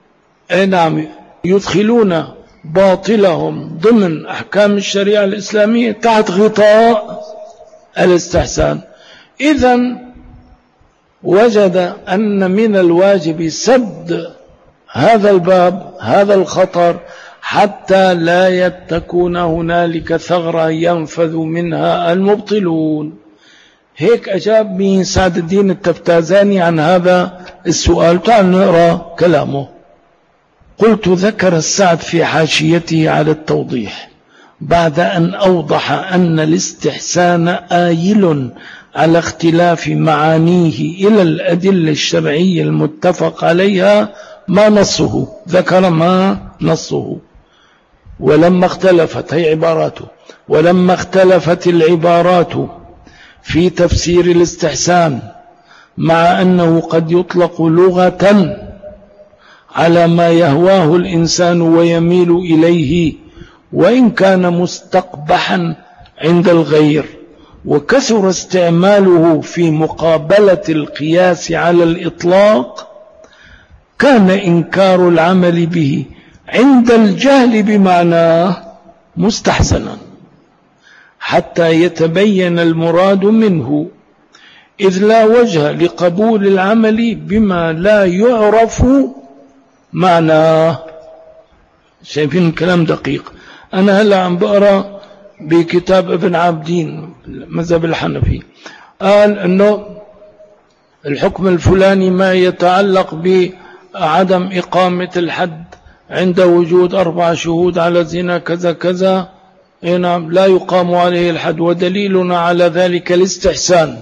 يدخلون باطلهم ضمن أحكام الشريعة الإسلامية تحت غطاء الاستحسان. إذن وجد أن من الواجب سد هذا الباب، هذا الخطر، حتى لا تكون هنالك ثغرة ينفذ منها المبطلون. هيك أجاب مين؟ سعد الدين التفتازاني عن هذا السؤال. تعال نقرأ كلامه. قلت: ذكر السعد في حاشيته على التوضيح بعد أن أوضح أن الاستحسان آيل على اختلاف معانيه إلى الأدلة الشرعية المتفق عليها ما نصه، ذكر ما نصه. ولما اختلفت، هي عباراته، ولما اختلفت العبارات في تفسير الاستحسان، مع أنه قد يطلق لغة على ما يهواه الإنسان ويميل إليه وإن كان مستقبحا عند الغير، وكثر استعماله في مقابلة القياس على الإطلاق، كان إنكار العمل به عند الجهل بمعناه مستحسنا حتى يتبين المراد منه، إذ لا وجه لقبول العمل بما لا يعرف معناه. شايفين الكلام دقيق؟ أنا هلأ عم بقرأ بكتاب ابن عابدين مذهب الحنفي، قال أنه الحكم الفلاني ما يتعلق بعدم إقامة الحد عند وجود 4 شهود على زنا كذا كذا، نعم لا يقام عليه الحد، ودليلنا على ذلك الاستحسان.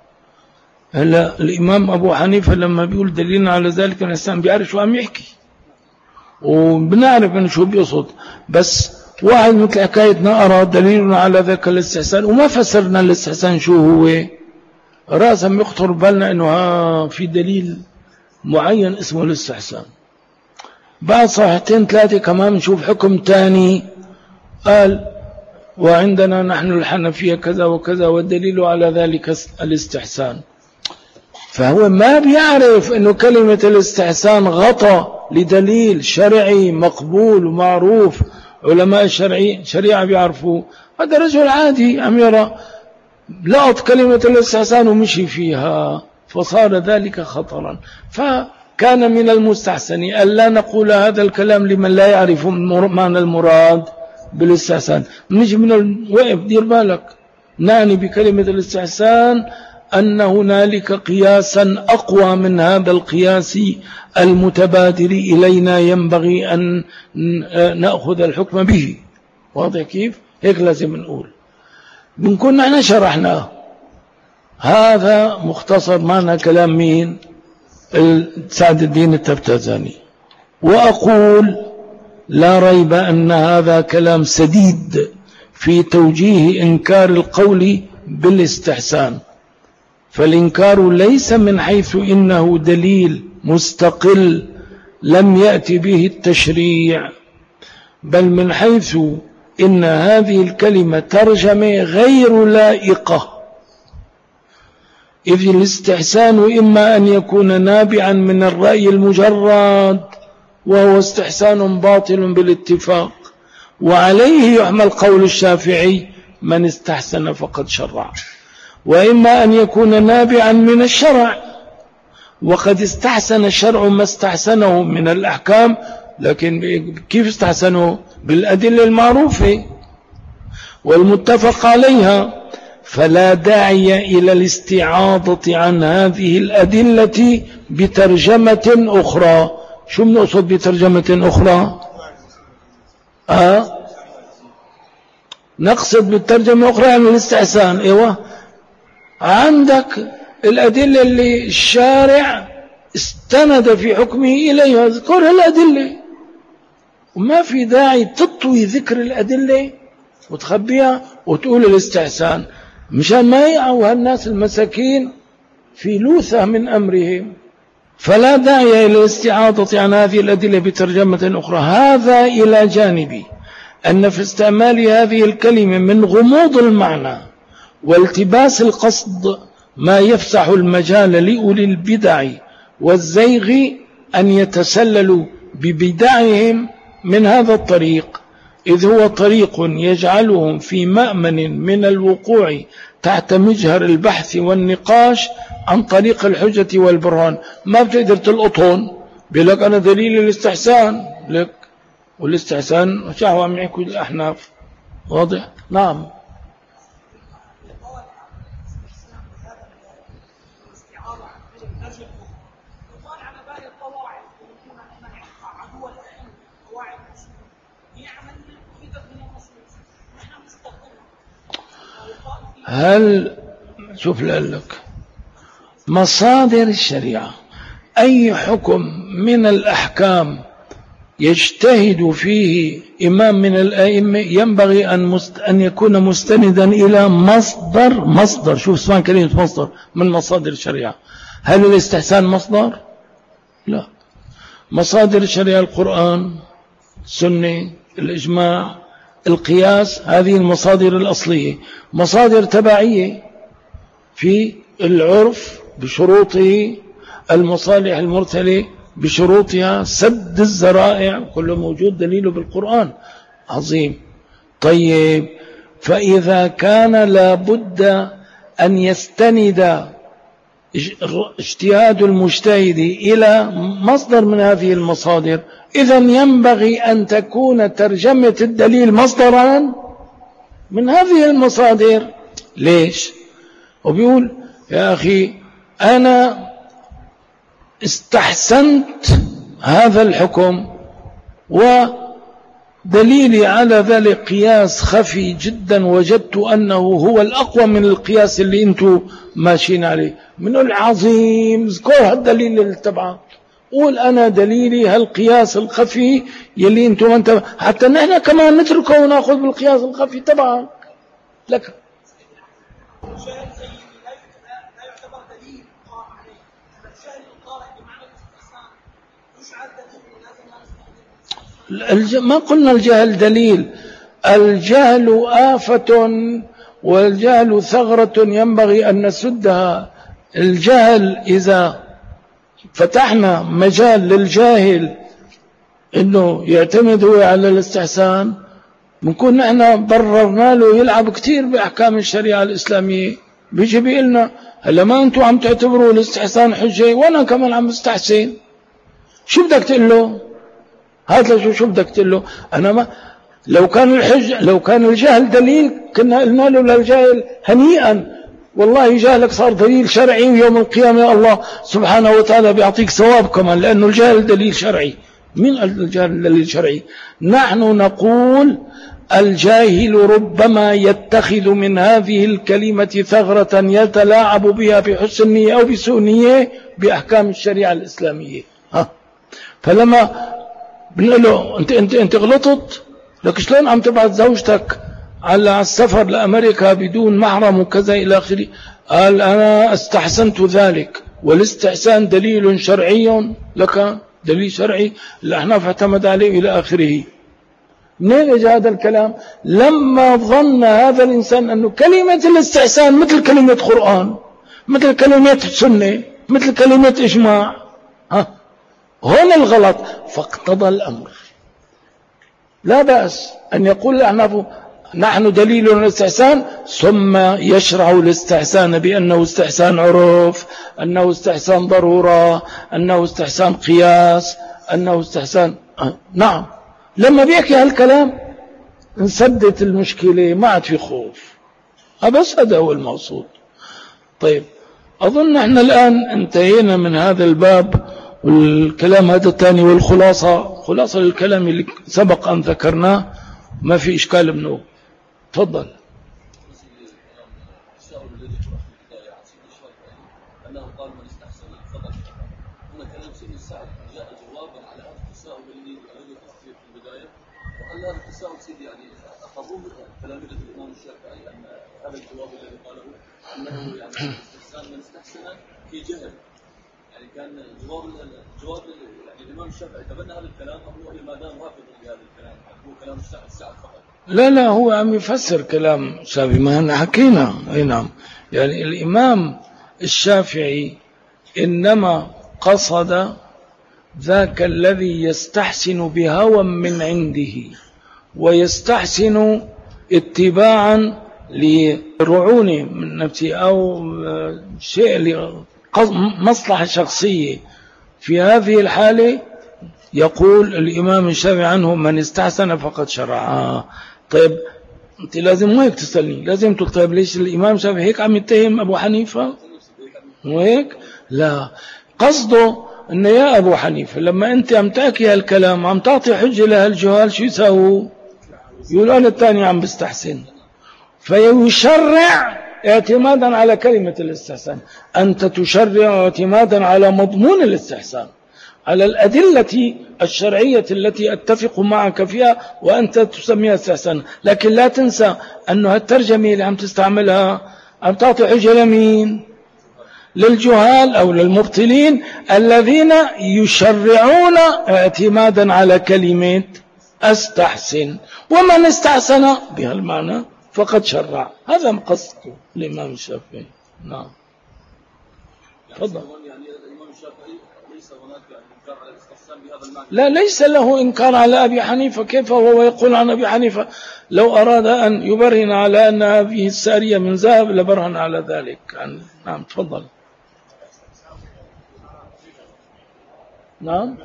هلا الإمام أبو حنيفة لما بيقول دليلنا على ذلك الاستحسان بيعرف شو عم يحكي، وبنعرف إنه شو بيقصد، بس واحد مثل حكايتنا أرى دليلنا على ذلك الاستحسان وما فسرنا الاستحسان شو هو، رأسا يخطر بالنا إنه في دليل معين اسمه الاستحسان. بعد صفحتين 3 كمان نشوف حكم تاني، قال: وعندنا نحن الحنفية كذا وكذا والدليل على ذلك الاستحسان. فهو ما بيعرف انه كلمة الاستحسان غطى لدليل شرعي مقبول ومعروف، علماء الشريعة بيعرفوا. هذا رجل عادي عم يرى لقط كلمة الاستحسان ومشي فيها، فصار ذلك خطرا. فكان من المستحسن ألا نقول هذا الكلام لمن لا يعرف معنى المراد بالاستحسان. نجي من الوقف، دير بالك، نعني بكلمة الاستحسان أن هنالك قياسا أقوى من هذا القياس المتبادر إلينا ينبغي أن نأخذ الحكم به. واضح كيف؟ هيك لازم نقول. بنكون نحن شرحناه. هذا مختصر معنى كلام مين؟ سعد الدين التفتازاني. وأقول: لا ريب أن هذا كلام سديد في توجيه إنكار القول بالاستحسان، فالإنكار ليس من حيث إنه دليل مستقل لم يأتي به التشريع، بل من حيث إن هذه الكلمة ترجمة غير لائقة، إذ الاستحسان إما أن يكون نابعا من الرأي المجرد وهو استحسان باطل بالاتفاق، وعليه يحمل قول الشافعي: من استحسن فقد شرع، وإما أن يكون نابعا من الشرع، وقد استحسن الشرع ما استحسنه من الأحكام، لكن كيف استحسنه؟ بالأدلة المعروفة والمتفق عليها، فلا داعي إلى الاستعاضة عن هذه الأدلة بترجمة أخرى. شو بنقصد بترجمة أخرى؟ نقصد بالترجمة الأخرى يعني الاستحسان. ايوه، عندك الأدلة اللي الشارع استند في حكمه إليها، اذكر الأدلة، وما في داعي تطوي ذكر الأدلة وتخبيها وتقول الاستحسان، مشان ما يقعوا هالناس المساكين في لوثة من أمرهم. فلا داعي إلى الاستعاضة عن هذه الأدلة بترجمة أخرى. هذا إلى جانب أن في استعمال هذه الكلمة من غموض المعنى والتباس القصد ما يفسح المجال لأولي البدع والزيغ أن يتسللوا ببدعهم من هذا الطريق، إذ هو طريق يجعلهم في مأمن من الوقوع تحت مجهر البحث والنقاش عن طريق الحجة والبرهان. ما بتقدر تلقطهم، بيقول لك أنا دليل الاستحسان، لك والاستحسان شهوة من كل الأحناف. واضح؟ نعم. هل شوف لك مصادر الشريعة أي حكم من الأحكام يجتهد فيه إمام من الأئمة ينبغي أن يكون مستندا إلى مصدر شوف اسمها كلمة مصدر من مصادر الشريعة. هل الاستحسان مصدر؟ لا. مصادر الشريعة القرآن، السنة، الإجماع، القياس، هذه المصادر الأصلية. مصادر تبعية في العرف بشروطه، المصالح المرسلة بشروطها، سد الذرائع، كله موجود دليله بالقرآن. عظيم. طيب فإذا كان لابد أن يستند اجتهاد المجتهد إلى مصدر من هذه المصادر، إذن ينبغي أن تكون ترجمة الدليل مصدرا من هذه المصادر. ليش؟ وبيقول يا أخي أنا استحسنت هذا الحكم ودليلي على ذلك قياس خفي جدا وجدت أنه هو الأقوى من القياس اللي أنتم ماشيين عليه. من العظيم اذكر الدليل اللي تبعه، قول أنا دليلي هالقياس الخفي يلي أنتم حتى نحن كمان نتركه ونأخذ بالقياس الخفي تبعك لك. ما قلنا الجهل دليل، الجهل آفة والجهل ثغرة ينبغي أن نسدها. الجهل إذا فتحنا مجال للجاهل إنه يعتمد هو على الاستحسان بنكون نحن بررنا له يلعب كتير بأحكام الشريعة الإسلامية. بيجي بيقلنا هلا ما أنتوا عم تعتبروا الاستحسان حجة وأنا كمان عم استحسن، شو بدك تقول له؟ هذا شو بدك تقول له؟ أنا ما لو كان الجهل دليل كنا قلنا له للجاهل هنيئا والله جهلك صار دليل شرعي ويوم القيامة الله سبحانه وتعالى بيعطيك ثواب كمان لأنه الجهل دليل شرعي. مين الجهل دليل شرعي؟ نحن نقول الجاهل ربما يتخذ من هذه الكلمة ثغرة يتلاعب بها بحسن نية أو بسوء نية بأحكام الشريعة الإسلامية. فلما بنقول له انت غلطت، لك شلون عم تبعث زوجتك على السفر لأمريكا بدون محرم وكذا إلى آخره؟ قال أنا استحسنت ذلك والاستحسان دليل شرعي لك، دليل شرعي الأحناف اعتمد عليه إلى آخره. منين اجى هذا الكلام؟ لما ظن هذا الإنسان أنه كلمة الاستحسان مثل كلمة قرآن، مثل كلمة سنة، مثل كلمة إجماع. هون الغلط، فاقتضى الأمر. لا بأس أن يقول الأحناف نحن دليل الاستحسان ثم يشرع الاستحسان بأنه استحسان عرف، أنه استحسان ضرورة، أنه استحسان قياس، أنه استحسان نعم. لما بيحكي هالكلام انسدت المشكلة، ما عاد في خوف. بس هذا هو المقصود. طيب أظن احنا الآن انتهينا من هذا الباب، والكلام هذا الثاني والخلاصة للكلام اللي سبق أن ذكرناه ما في إشكال منه. تفضل. كان جواب يعني الإمام الشافعي تبنى هذا الكلام أو هو ما دام رافض لهذا الكلام هو كلام السعد فقط؟ لا هو عم يفسر كلام الشافعي، ما احنا حكينا. أي نعم. يعني الإمام الشافعي إنما قصد ذاك الذي يستحسن بهوى من عنده ويستحسن اتباعا لرعونه من نفسه أو شيء مصلحة شخصية. في هذه الحالة يقول الإمام الشافعي عنه من استحسن فقد شرع. طيب أنت لازم ما هيك تسألني، لازم تقول طيب ليش الإمام الشافعي هيك عم يتهم أبو حنيفة وهيك؟ لا، قصده أن يا أبو حنيفة لما أنت عم تحكي هالكلام عم تعطي حجة لهالجهال شو يساووا؟ يقولوا أنا الثاني عم بستحسن، فيشرع اعتمادا على كلمة الاستحسان. أنت تشرع اعتمادا على مضمون الاستحسان، على الأدلة الشرعية التي أتفق معك فيها وأنت تسميها استحسان. لكن لا تنسى أنه الترجمة اللي عم تستعملها عم تعطي حجة لمين؟ للجهال أو للمبطلين الذين يشرعون اعتمادا على كلمة استحسن، ومن استحسن بهالمعنى فقد شرع. هذا قصده الإمام الشافعي. نعم تفضل. يعني الإمام الشافعي ليس هناك إنكار على الاستحسان بهذا المعنى؟ لا، ليس له إنكار على أبي حنيفة. كيف هو يقول عن أبي حنيفة؟ لو أراد أن يبرهن على أن هذه السارية من ذهب لبرهن على ذلك. نعم تفضل. نعم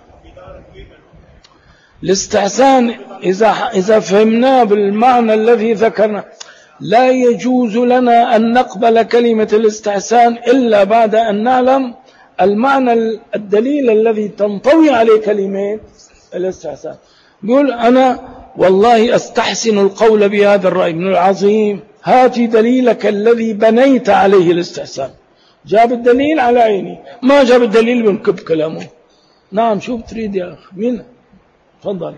الاستحسان إذا فهمناه بالمعنى الذي ذكرنا، لا يجوز لنا أن نقبل كلمة الاستحسان إلا بعد أن نعلم المعنى الدليل الذي تنطوي عليه كلمة الاستحسان. يقول أنا والله أستحسن القول بهذا الرأي من العظيم، هات دليلك الذي بنيت عليه الاستحسان. جاب الدليل على عيني، ما جاب الدليل بنكب كلامه. نعم شو بتريد يا أخي؟ مين؟ تفضل.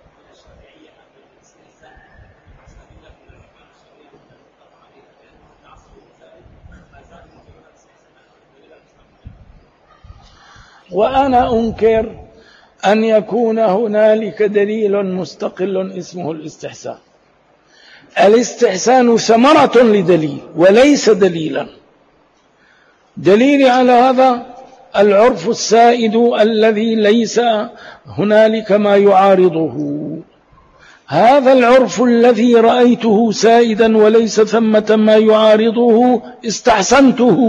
وأنا أنكر أن يكون هنالك دليل مستقل اسمه الاستحسان. الاستحسان ثمرة لدليل وليس دليلا. دليل على هذا العرف السائد الذي ليس هنالك ما يعارضه. هذا العرف الذي رأيته سائدا وليس ثمة ما يعارضه استحسنته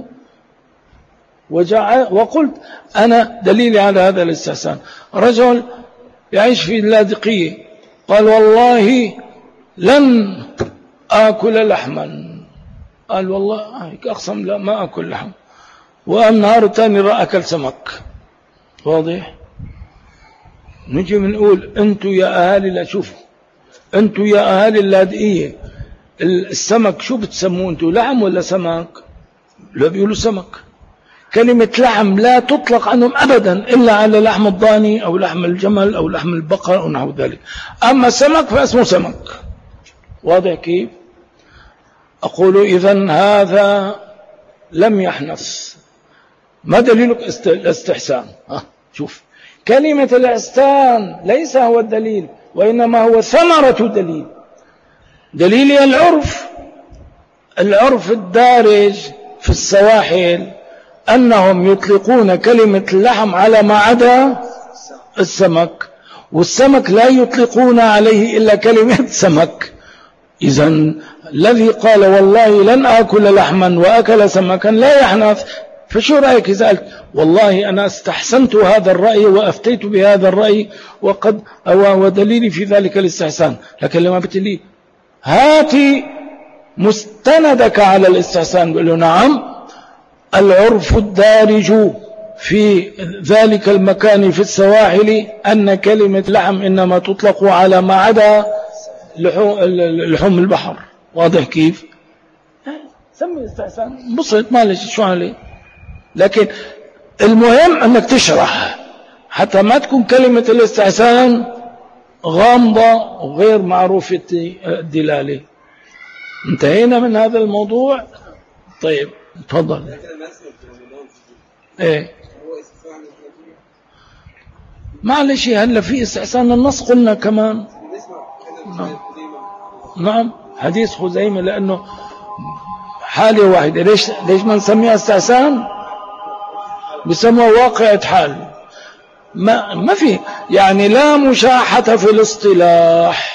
وقلت أنا دليلي على هذا الاستحسان. رجل يعيش في اللاذقية قال والله لن آكل لحما. قال والله أقسم لا ما أكل لحم، والنهار الثاني رأى أكل سمك. واضح؟ نجي بنقول أنتوا يا أهالي، لا شوفوا أنتوا يا أهالي اللاذقية السمك شو بتسموه أنتوا، لحم ولا سمك؟ لا بيقولوا سمك. كلمة لحم لا تطلق عنهم أبدا إلا على لحم الضاني أو لحم الجمل أو لحم البقر أو نحو ذلك. أما سمك فاسمه سمك. واضح كيف؟ أقول إذن هذا لم يحنث. ما دليلك الاستحسان؟ شوف كلمة الإحسان ليس هو الدليل وإنما هو ثمرة دليل. دليلي العرف الدارج في السواحل أنهم يطلقون كلمة اللحم على ما عدا السمك، والسمك لا يطلقون عليه إلا كلمة سمك. إذن الذي قال والله لن آكل لحما وأكل سمكا لا يحنث. فشو رأيك إذا قلت والله أنا استحسنت هذا الرأي وأفتيت بهذا الرأي وقد ودليلي في ذلك الاستحسان، لكن لما بتقولي هاتي مستندك على الاستحسان بقول له نعم العرف الدارج في ذلك المكان في السواحل أن كلمة لحم إنما تطلق على ما عدا لحوم البحر. واضح كيف؟ سمي استحسان بسيط مالش شو عليه، لكن المهم أنك تشرح حتى ما تكون كلمة الاستحسان غامضة وغير معروفة الدلالة. انتهينا من هذا الموضوع. طيب تفضل. ايه معلش هلا في استحسان النص قلنا كمان. نعم حديث خزيمة لأنه حالة واحدة. ليش ما نسميها استحسان؟ بسموها واقعة حال. ما في يعني لا مشاحة في الاصطلاح.